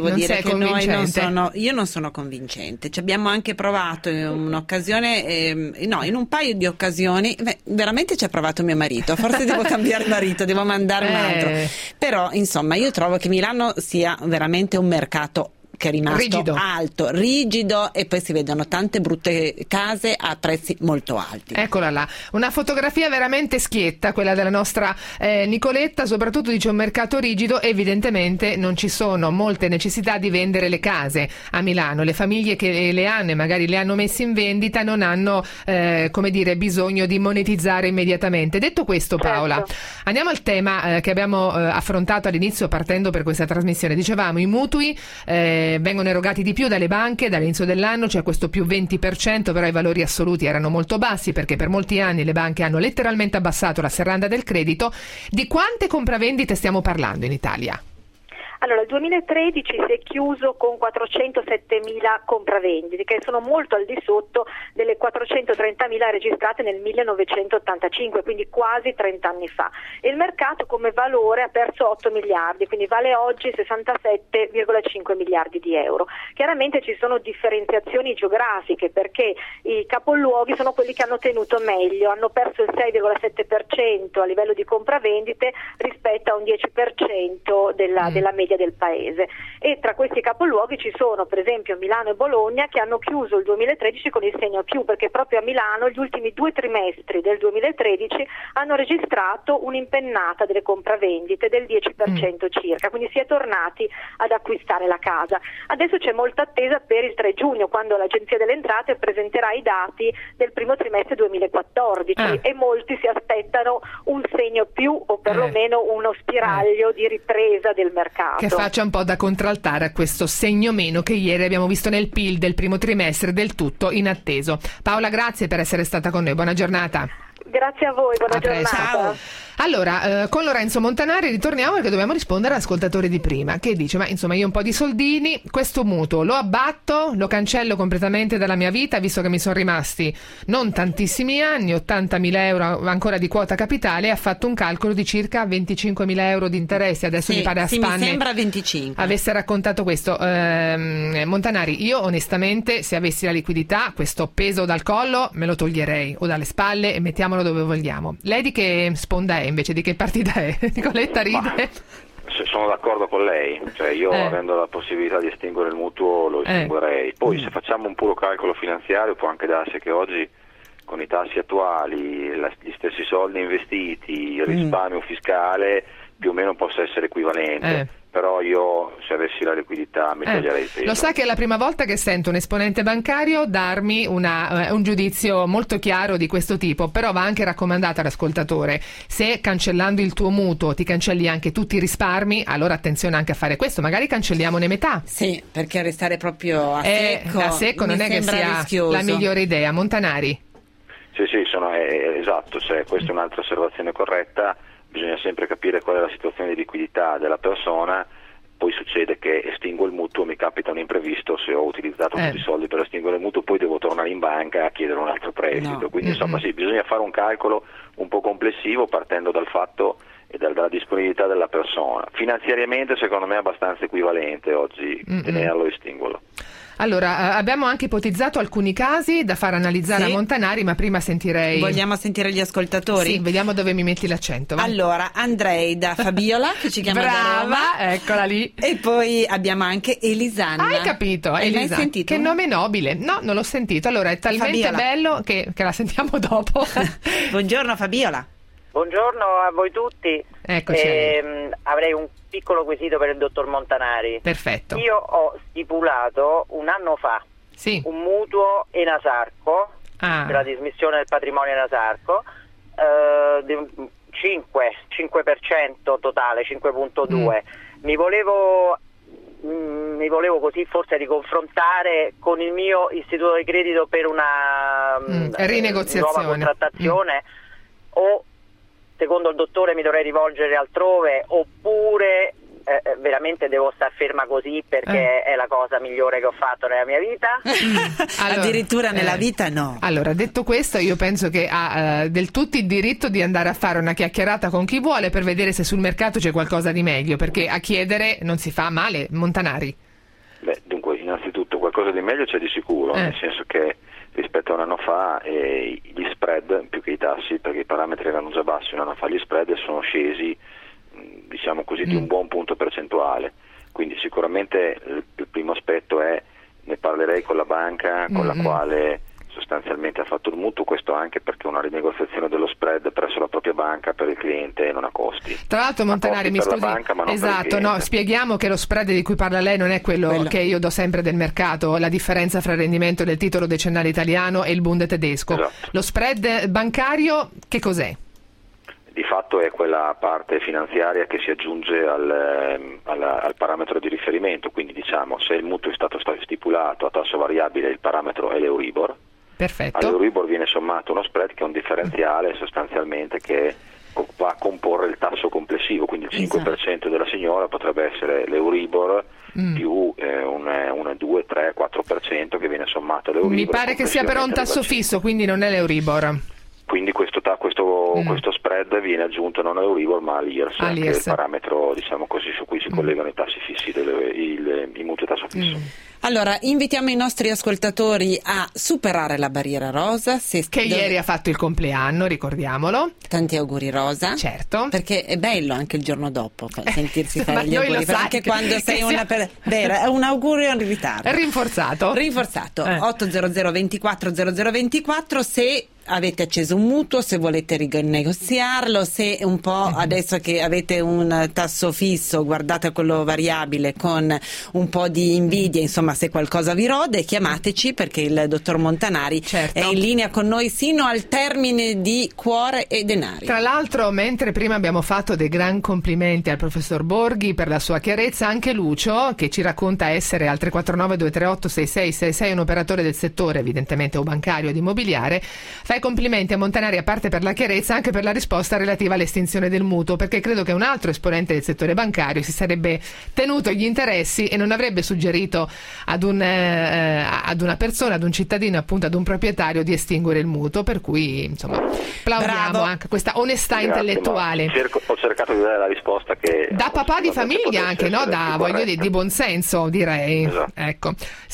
C: io non sono convincente. Ci abbiamo anche provato in un'occasione, in un paio di occasioni, veramente ci ha provato mio marito, forse devo cambiare marito, devo mandare un altro. Però insomma io trovo che Milano sia veramente un mercato che è rimasto alto, rigido, e poi si vedono tante brutte case a prezzi molto alti.
B: Eccola là, una fotografia veramente schietta, quella della nostra Nicoletta, soprattutto dice un mercato rigido. Evidentemente non ci sono molte necessità di vendere le case a Milano, le famiglie che le hanno e magari le hanno messe in vendita non hanno bisogno di monetizzare immediatamente. Detto questo, Paola, andiamo al tema che abbiamo affrontato all'inizio partendo per questa trasmissione. Dicevamo i mutui vengono erogati di più dalle banche, dall'inizio dell'anno c'è questo più 20%, però i valori assoluti erano molto bassi perché per molti anni le banche hanno letteralmente abbassato la serranda del credito. Di quante compravendite stiamo parlando in Italia?
T: Allora, il 2013 si è chiuso con 407.000 compravendite, che sono molto al di sotto delle 430.000 registrate nel 1985, quindi quasi 30 anni fa. E il mercato come valore ha perso 8 miliardi, quindi vale oggi 67,5 miliardi di euro. Chiaramente ci sono differenziazioni geografiche, perché i capoluoghi sono quelli che hanno tenuto meglio, hanno perso il 6,7% a livello di compravendite rispetto a un 10% della media del paese, e tra questi capoluoghi ci sono per esempio Milano e Bologna che hanno chiuso il 2013 con il segno più, perché proprio a Milano gli ultimi 2 trimestri del 2013 hanno registrato un'impennata delle compravendite del 10% circa, quindi si è tornati ad acquistare la casa. Adesso c'è molta attesa per il 3 giugno, quando l'Agenzia delle Entrate presenterà i dati del primo trimestre 2014 e molti si aspettano un segno più o perlomeno uno spiraglio di ripresa del mercato.
B: Che faccia un po' da contraltare a questo segno meno che ieri abbiamo visto nel PIL del primo trimestre, del tutto inatteso. Paola, grazie per essere stata con noi, buona giornata.
T: Grazie a voi, buona giornata.
B: Ciao. Allora, con Lorenzo Montanari ritorniamo perché dobbiamo rispondere all'ascoltatore di prima che dice: ma insomma, io un po' di soldini, questo mutuo lo abbatto, lo cancello completamente dalla mia vita, visto che mi sono rimasti non tantissimi anni, 80.000 euro ancora di quota capitale, e ha fatto un calcolo di circa 25.000 euro di interessi. Adesso mi pare a spanne
C: mi sembra 25
B: avesse raccontato questo. Montanari, io onestamente, se avessi la liquidità, questo peso dal collo me lo toglierei, o dalle spalle, e mettiamolo dove vogliamo. Lei di che sponda è, invece, di che partita è? Nicoletta ride?
Q: Sono d'accordo con lei, cioè io avendo la possibilità di estinguere il mutuo lo estinguerei. Poi se facciamo un puro calcolo finanziario può anche darsi che oggi con i tassi attuali, gli stessi soldi investiti, il risparmio fiscale più o meno possa essere equivalente. Però io, se avessi la liquidità, mi toglierei il peso.
B: Lo sa che è la prima volta che sento un esponente bancario darmi un giudizio molto chiaro di questo tipo, però va anche raccomandato all'ascoltatore: se cancellando il tuo mutuo ti cancelli anche tutti i risparmi, allora attenzione anche a fare questo, magari cancelliamone metà.
C: Sì, perché restare proprio a secco
B: non è che sia rischioso. La migliore idea. Montanari?
Q: Sì, esatto, questa è un'altra osservazione corretta. Bisogna sempre capire qual è la situazione di liquidità della persona. Poi succede che estingo il mutuo, mi capita un imprevisto, se ho utilizzato tutti i soldi per estinguere il mutuo poi devo tornare in banca a chiedere un altro prestito. Quindi insomma bisogna fare un calcolo un po' complessivo partendo dal fatto e dalla disponibilità della persona. Finanziariamente secondo me è abbastanza equivalente oggi tenerlo e estinguerlo.
B: Allora, abbiamo anche ipotizzato alcuni casi da far analizzare a Montanari, ma prima sentirei...
C: Vogliamo sentire gli ascoltatori?
B: Sì, vediamo dove mi metti l'accento. Vai.
C: Allora, Andrei da Fabiola, che ci chiama da Roma.
B: Eccola lì.
C: E poi abbiamo anche Elisanna.
B: Hai capito?
C: Hai mai sentito?
B: Che nome nobile. No, non l'ho sentito. Allora, è talmente bello che la sentiamo dopo.
C: Buongiorno Fabiola.
U: Buongiorno a voi tutti.
B: Eccoci.
U: Avrei un piccolo quesito per il dottor Montanari.
B: Perfetto.
U: Io ho stipulato un anno fa un mutuo Enasarco per la dismissione del patrimonio Enasarco, 5% totale, 5.2. Mi volevo mi volevo così forse riconfrontare con il mio istituto di credito per una
B: rinegoziazione,
U: nuova contrattazione, o secondo il dottore mi dovrei rivolgere altrove, oppure veramente devo star ferma così perché è la cosa migliore che ho fatto nella mia vita?
C: Allora, addirittura nella vita no.
B: Allora, detto questo, io penso che ha del tutto il diritto di andare a fare una chiacchierata con chi vuole per vedere se sul mercato c'è qualcosa di meglio, perché a chiedere non si fa male. Montanari.
Q: Dunque, innanzitutto qualcosa di meglio c'è di sicuro, nel senso che rispetto a un anno fa gli spread, più che i tassi, perché i parametri erano già bassi un anno fa, gli spread sono scesi, diciamo così, di un buon punto percentuale. Quindi sicuramente il primo aspetto è, ne parlerei con la banca con la quale sostanzialmente ha fatto il mutuo, questo anche perché una rinegoziazione dello spread presso la propria banca per il cliente non ha costi.
B: Tra l'altro, Montanari, mi scusi, esatto, no, spieghiamo che lo spread di cui parla lei non è quello che io do sempre del mercato, la differenza fra il rendimento del titolo decennale italiano e il Bund tedesco.
Q: Esatto.
B: Lo spread bancario che cos'è?
Q: Di fatto è quella parte finanziaria che si aggiunge al parametro di riferimento, quindi diciamo, se il mutuo è stato stipulato a tasso variabile, il parametro è l'Euribor.
B: Perfetto.
Q: All'Euribor viene sommato uno spread che è un differenziale sostanzialmente che va a comporre il tasso complessivo, quindi il 5% della signora potrebbe essere l'Euribor più un 2, 3, 4% che viene sommato all'Euribor.
B: Mi pare che sia però un tasso fisso, quindi non è l'Euribor.
Q: Quindi questo spread viene aggiunto non all'Euribor ma all'IRS, che è il parametro, diciamo così, su cui si collegano i tassi fissi, i mutui a tasso fisso.
C: Allora, invitiamo i nostri ascoltatori a superare la barriera rosa.
B: Ieri ha fatto il compleanno, ricordiamolo.
C: Tanti auguri, Rosa.
B: Certo.
C: Perché è bello anche il giorno dopo sentirsi fare gli auguri. Anche quando sei vera, è un augurio in ritardo.
B: Rinforzato.
C: 800 24 0024, se avete acceso un mutuo, se volete rinegoziarlo, se un po' adesso che avete un tasso fisso guardate quello variabile con un po' di invidia, insomma, se qualcosa vi rode, chiamateci, perché il dottor Montanari è in linea con noi sino al termine di Cuore e Denari.
B: Tra l'altro, mentre prima abbiamo fatto dei gran complimenti al professor Borghi per la sua chiarezza, anche Lucio, che ci racconta essere al 349 238 6666 un operatore del settore, evidentemente o bancario o di immobiliare, fa i complimenti a Montanari, a parte per la chiarezza, anche per la risposta relativa all'estinzione del mutuo, perché credo che un altro esponente del settore bancario si sarebbe tenuto gli interessi e non avrebbe suggerito ad una persona, ad un cittadino, appunto ad un proprietario, di estinguere il mutuo, per cui insomma plaudiamo anche questa onestà intellettuale.
Q: Ho cercato di dare la risposta che
B: da papà di famiglia anche, no? Voglio dire, di buonsenso, direi.
Q: Esatto.
B: Ecco.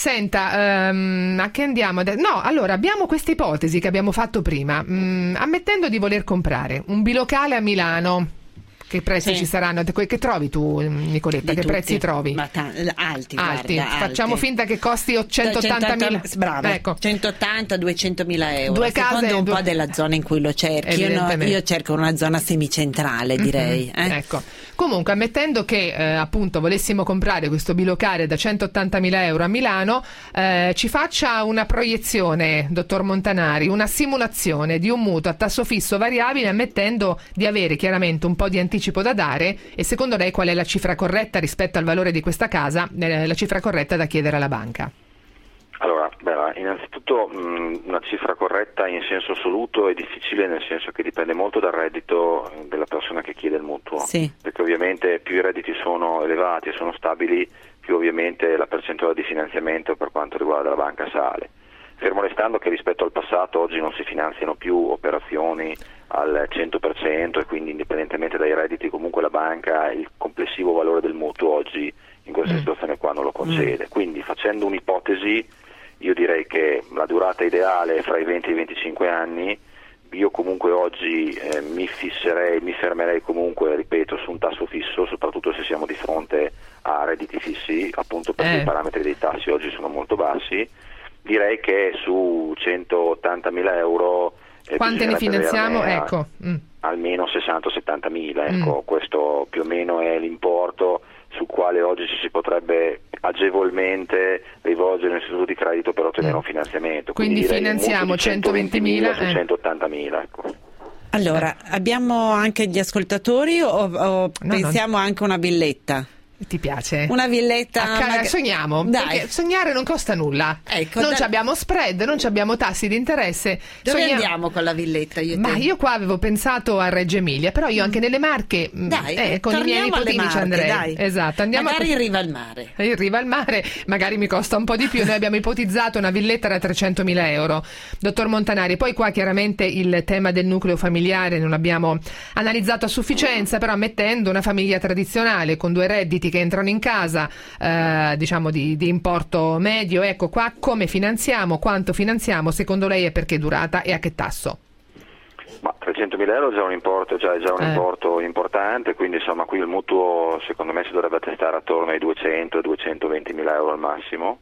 B: Senta, a che andiamo? No, allora abbiamo questa ipotesi che abbiamo fatto prima, ammettendo di voler comprare un bilocale a Milano. Che prezzi ci saranno? Che trovi tu, Nicoletta? Che prezzi trovi?
C: Alti.
B: Facciamo finta che costi 180.000.
C: Brava.
B: Ecco.
C: 180-200.000 euro.
B: Due case,
C: secondo un po' della zona in cui lo cerchi. Io cerco una zona semicentrale, direi.
B: Ecco. Comunque, ammettendo che appunto volessimo comprare questo bilocale da 180.000 euro a Milano, ci faccia una proiezione, dottor Montanari, una simulazione di un mutuo a tasso fisso variabile, ammettendo di avere chiaramente un po' di anticipo da dare, e secondo lei qual è la cifra corretta rispetto al valore di questa casa, la cifra corretta da chiedere alla banca?
Q: Allora, innanzitutto una cifra corretta in senso assoluto è difficile, nel senso che dipende molto dal reddito della persona che chiede il mutuo, perché ovviamente più i redditi sono elevati e sono stabili, più ovviamente la percentuale di finanziamento per quanto riguarda la banca sale. Fermo restando che rispetto al passato oggi non si finanziano più operazioni al 100% e quindi indipendentemente dai redditi comunque la banca, il complessivo valore del mutuo oggi in questa situazione qua non lo concede. Quindi facendo un'ipotesi io direi che la durata ideale è fra i 20 e i 25 anni. Io comunque oggi mi fermerei comunque, ripeto, su un tasso fisso, soprattutto se siamo di fronte a redditi fissi, appunto perché i parametri dei tassi oggi sono molto bassi. Direi che su 180.000 euro
B: quante ne finanziamo? Ecco.
Q: Almeno 60-70.000, ecco, questo più o meno è l'importo sul quale oggi ci si potrebbe agevolmente rivolgere all'istituto di credito per ottenere un finanziamento.
B: Quindi finanziamo 120.000
Q: su 180.000, ecco.
C: Allora, abbiamo anche gli ascoltatori o pensiamo anche una billetta?
B: Ti piace?
C: Una villetta.
B: Sogniamo,
C: dai.
B: Perché sognare non costa nulla.
C: Ecco,
B: non abbiamo spread, non abbiamo tassi di interesse.
C: Dove andiamo con la villetta?
B: Io qua avevo pensato a Reggio Emilia, però io anche nelle Marche, con i miei nipotini ci andrei.
C: Dai.
B: Esatto, andiamo
C: magari in riva al mare.
B: In riva al mare, magari mi costa un po' di più. Noi abbiamo ipotizzato una villetta da 300.000 euro. Dottor Montanari, poi qua chiaramente il tema del nucleo familiare non abbiamo analizzato a sufficienza, però mettendo una famiglia tradizionale con 2 redditi che entrano in casa, diciamo di importo medio, ecco qua come finanziamo, quanto finanziamo secondo lei e perché durata e a che tasso?
Q: Ma 300.000 euro è già un importo importante, quindi insomma qui il mutuo secondo me si dovrebbe attestare attorno ai 200-220.000 euro al massimo.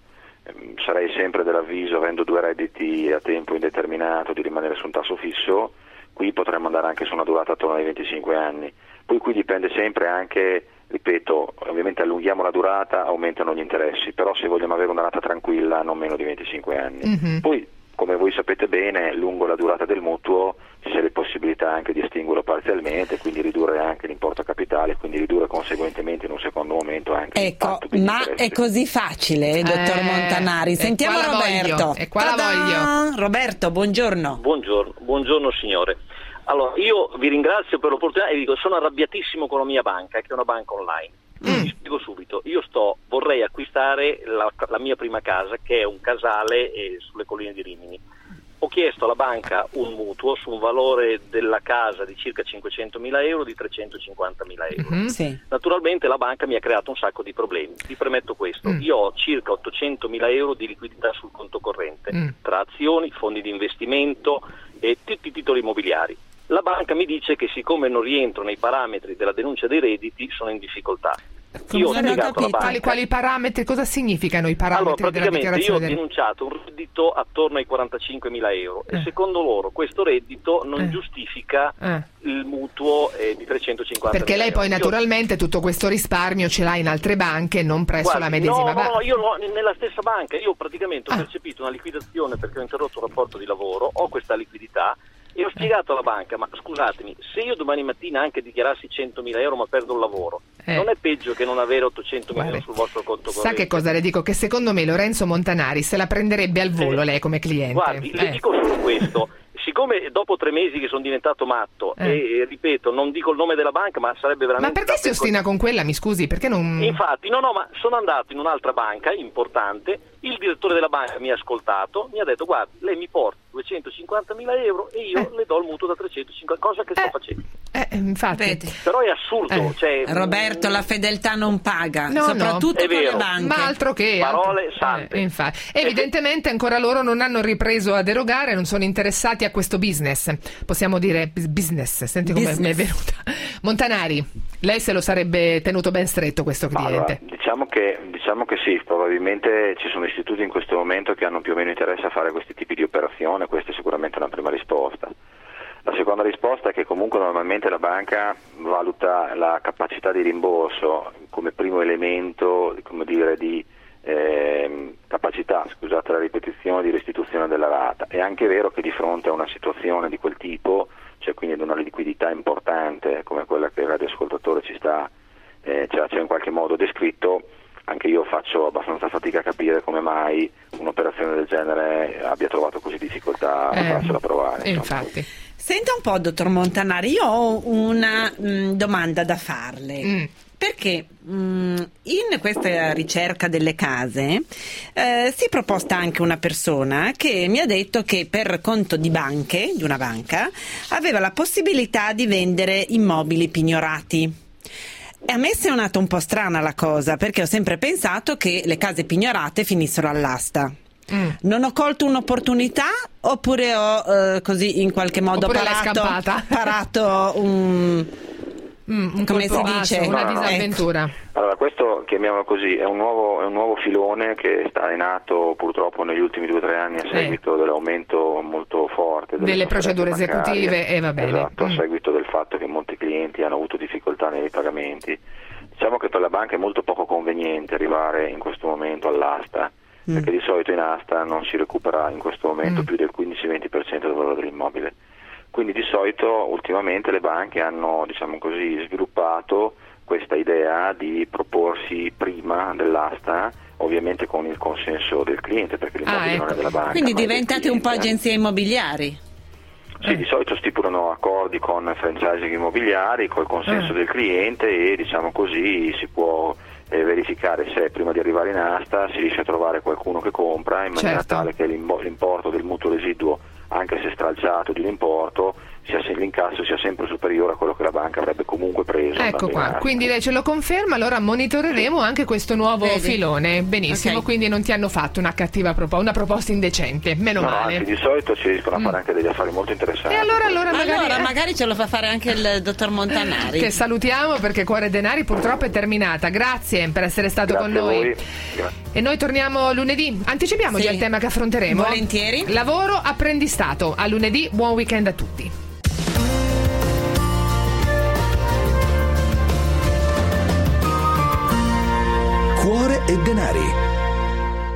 Q: Sarei sempre dell'avviso, avendo 2 redditi a tempo indeterminato, di rimanere su un tasso fisso. Qui potremmo andare anche su una durata attorno ai 25 anni. Poi qui dipende sempre anche, ripeto, ovviamente allunghiamo la durata, aumentano gli interessi, però se vogliamo avere una rata tranquilla non meno di 25 anni. Mm-hmm. Poi, come voi sapete bene, lungo la durata del mutuo ci sia la possibilità anche di estinguerlo parzialmente, quindi ridurre anche l'importo capitale, quindi ridurre conseguentemente in un secondo momento anche
C: l'impatto degli interessi. È così facile, dottor Montanari. Sentiamo Roberto.
B: E qua la voglio.
C: Roberto, buongiorno.
F: Buongiorno signore. Allora, io vi ringrazio per l'opportunità e dico, sono arrabbiatissimo con la mia banca, che è una banca online. Vi spiego subito, vorrei acquistare la mia prima casa, che è un casale sulle colline di Rimini. Ho chiesto alla banca un mutuo su un valore della casa di circa 500.000 euro, di 350.000 euro.
C: Mm-hmm. Sì.
F: Naturalmente la banca mi ha creato un sacco di problemi. Vi premetto questo, io ho circa 800.000 euro di liquidità sul conto corrente, tra azioni, fondi di investimento e tutti i titoli immobiliari. La banca mi dice che siccome non rientro nei parametri della denuncia dei redditi sono in difficoltà. Io ho spiegato alla banca.
B: Quali parametri, cosa significano i parametri della dichiarazione?
F: Io ho denunciato un reddito attorno ai 45.000 euro e secondo loro questo reddito non giustifica il mutuo di 350.000
B: perché lei poi
F: euro.
B: Naturalmente tutto questo risparmio ce l'ha in altre banche, non presso la medesima banca.
F: No, io l'ho nella stessa banca. Io praticamente ho percepito una liquidazione perché ho interrotto un rapporto di lavoro, ho questa liquidità. E ho spiegato alla banca, ma scusatemi, se io domani mattina anche dichiarassi 100.000 euro ma perdo il lavoro, non è peggio che non avere 800.000 euro sul vostro conto corrente?
B: Sa che cosa le dico? Che secondo me Lorenzo Montanari se la prenderebbe al volo lei come cliente.
F: Guardi, le dico solo questo. Siccome dopo 3 mesi che sono diventato matto e ripeto, non dico il nome della banca, ma sarebbe veramente...
B: Ma perché si ostina con quella, mi scusi? Perché non...
F: Infatti, no, ma sono andato in un'altra banca importante, il direttore della banca mi ha ascoltato, mi ha detto guarda, lei mi porta 250.000 euro e io le do il mutuo da 350, cosa che sto facendo.
B: Infatti.
F: Vedi. Però è assurdo.
C: Roberto, la fedeltà non paga, soprattutto con le banche.
B: Ma altro che...
F: Parole sante.
B: Infatti. Evidentemente ancora loro non hanno ripreso ad erogare, non sono interessati a questo business. Possiamo dire business, senti come mi è venuta. Montanari, lei se lo sarebbe tenuto ben stretto questo cliente?
Q: Allora, diciamo che sì, probabilmente ci sono istituti in questo momento che hanno più o meno interesse a fare questi tipi di operazione, questa è sicuramente una prima risposta. La seconda risposta è che comunque normalmente la banca valuta la capacità di rimborso come primo elemento, come dire, di capacità, scusate la ripetizione, di restituzione della rata. È anche vero che di fronte a una situazione di quel tipo, cioè quindi ad una liquidità importante come quella che il radioascoltatore ci ha in qualche modo descritto, anche io faccio abbastanza fatica a capire come mai un'operazione del genere abbia trovato così difficoltà a farsela provare.
B: Infatti.
C: Senta un po', dottor Montanari, io ho una domanda da farle. Perché in questa ricerca delle case si è proposta anche una persona che mi ha detto che per conto di una banca, aveva la possibilità di vendere immobili pignorati. E a me è suonata un po' strana la cosa, perché ho sempre pensato che le case pignorate finissero all'asta. Non ho colto un'opportunità oppure ho così in qualche modo parato come si dice,
B: una disavventura.
Q: Allora, questo, chiamiamolo così, è un nuovo filone che sta in atto purtroppo negli ultimi 2 o 3 anni a seguito dell'aumento molto forte
B: delle procedure esecutive e va bene.
Q: Esatto, a seguito del fatto che molti clienti hanno avuto difficoltà nei pagamenti. Diciamo che per la banca è molto poco conveniente arrivare in questo momento all'asta, perché di solito in asta non si recupera in questo momento più del 15-20% del valore dell'immobile. Quindi di solito ultimamente le banche hanno, diciamo così, sviluppato questa idea di proporsi prima dell'asta, ovviamente con il consenso del cliente, perché l'immobile non è della banca.
C: Quindi diventate un po' agenzie immobiliari?
Q: Sì, di solito stipulano accordi con franchising immobiliari col consenso del cliente e diciamo così si può verificare se prima di arrivare in asta si riesce a trovare qualcuno che compra in maniera tale che l'importo del mutuo residuo, anche se stralciato di un importo, l'incasso sia sempre superiore a quello che la banca avrebbe comunque preso.
B: Ecco qua, quindi lei ce lo conferma, allora monitoreremo anche questo nuovo filone. Benissimo, quindi non ti hanno fatto una cattiva una proposta indecente, meno male.
Q: Anzi, di solito si riescono a fare anche degli affari molto interessanti.
B: E allora
C: magari ce lo fa fare anche il dottor Montanari,
B: che salutiamo perché Cuore e Denari purtroppo è terminata. Grazie per essere stato con noi. E noi torniamo lunedì. Anticipiamo già il tema che affronteremo.
C: Volentieri.
B: Lavoro, apprendistato. A lunedì, buon weekend a tutti.
E: Cuore e Denari.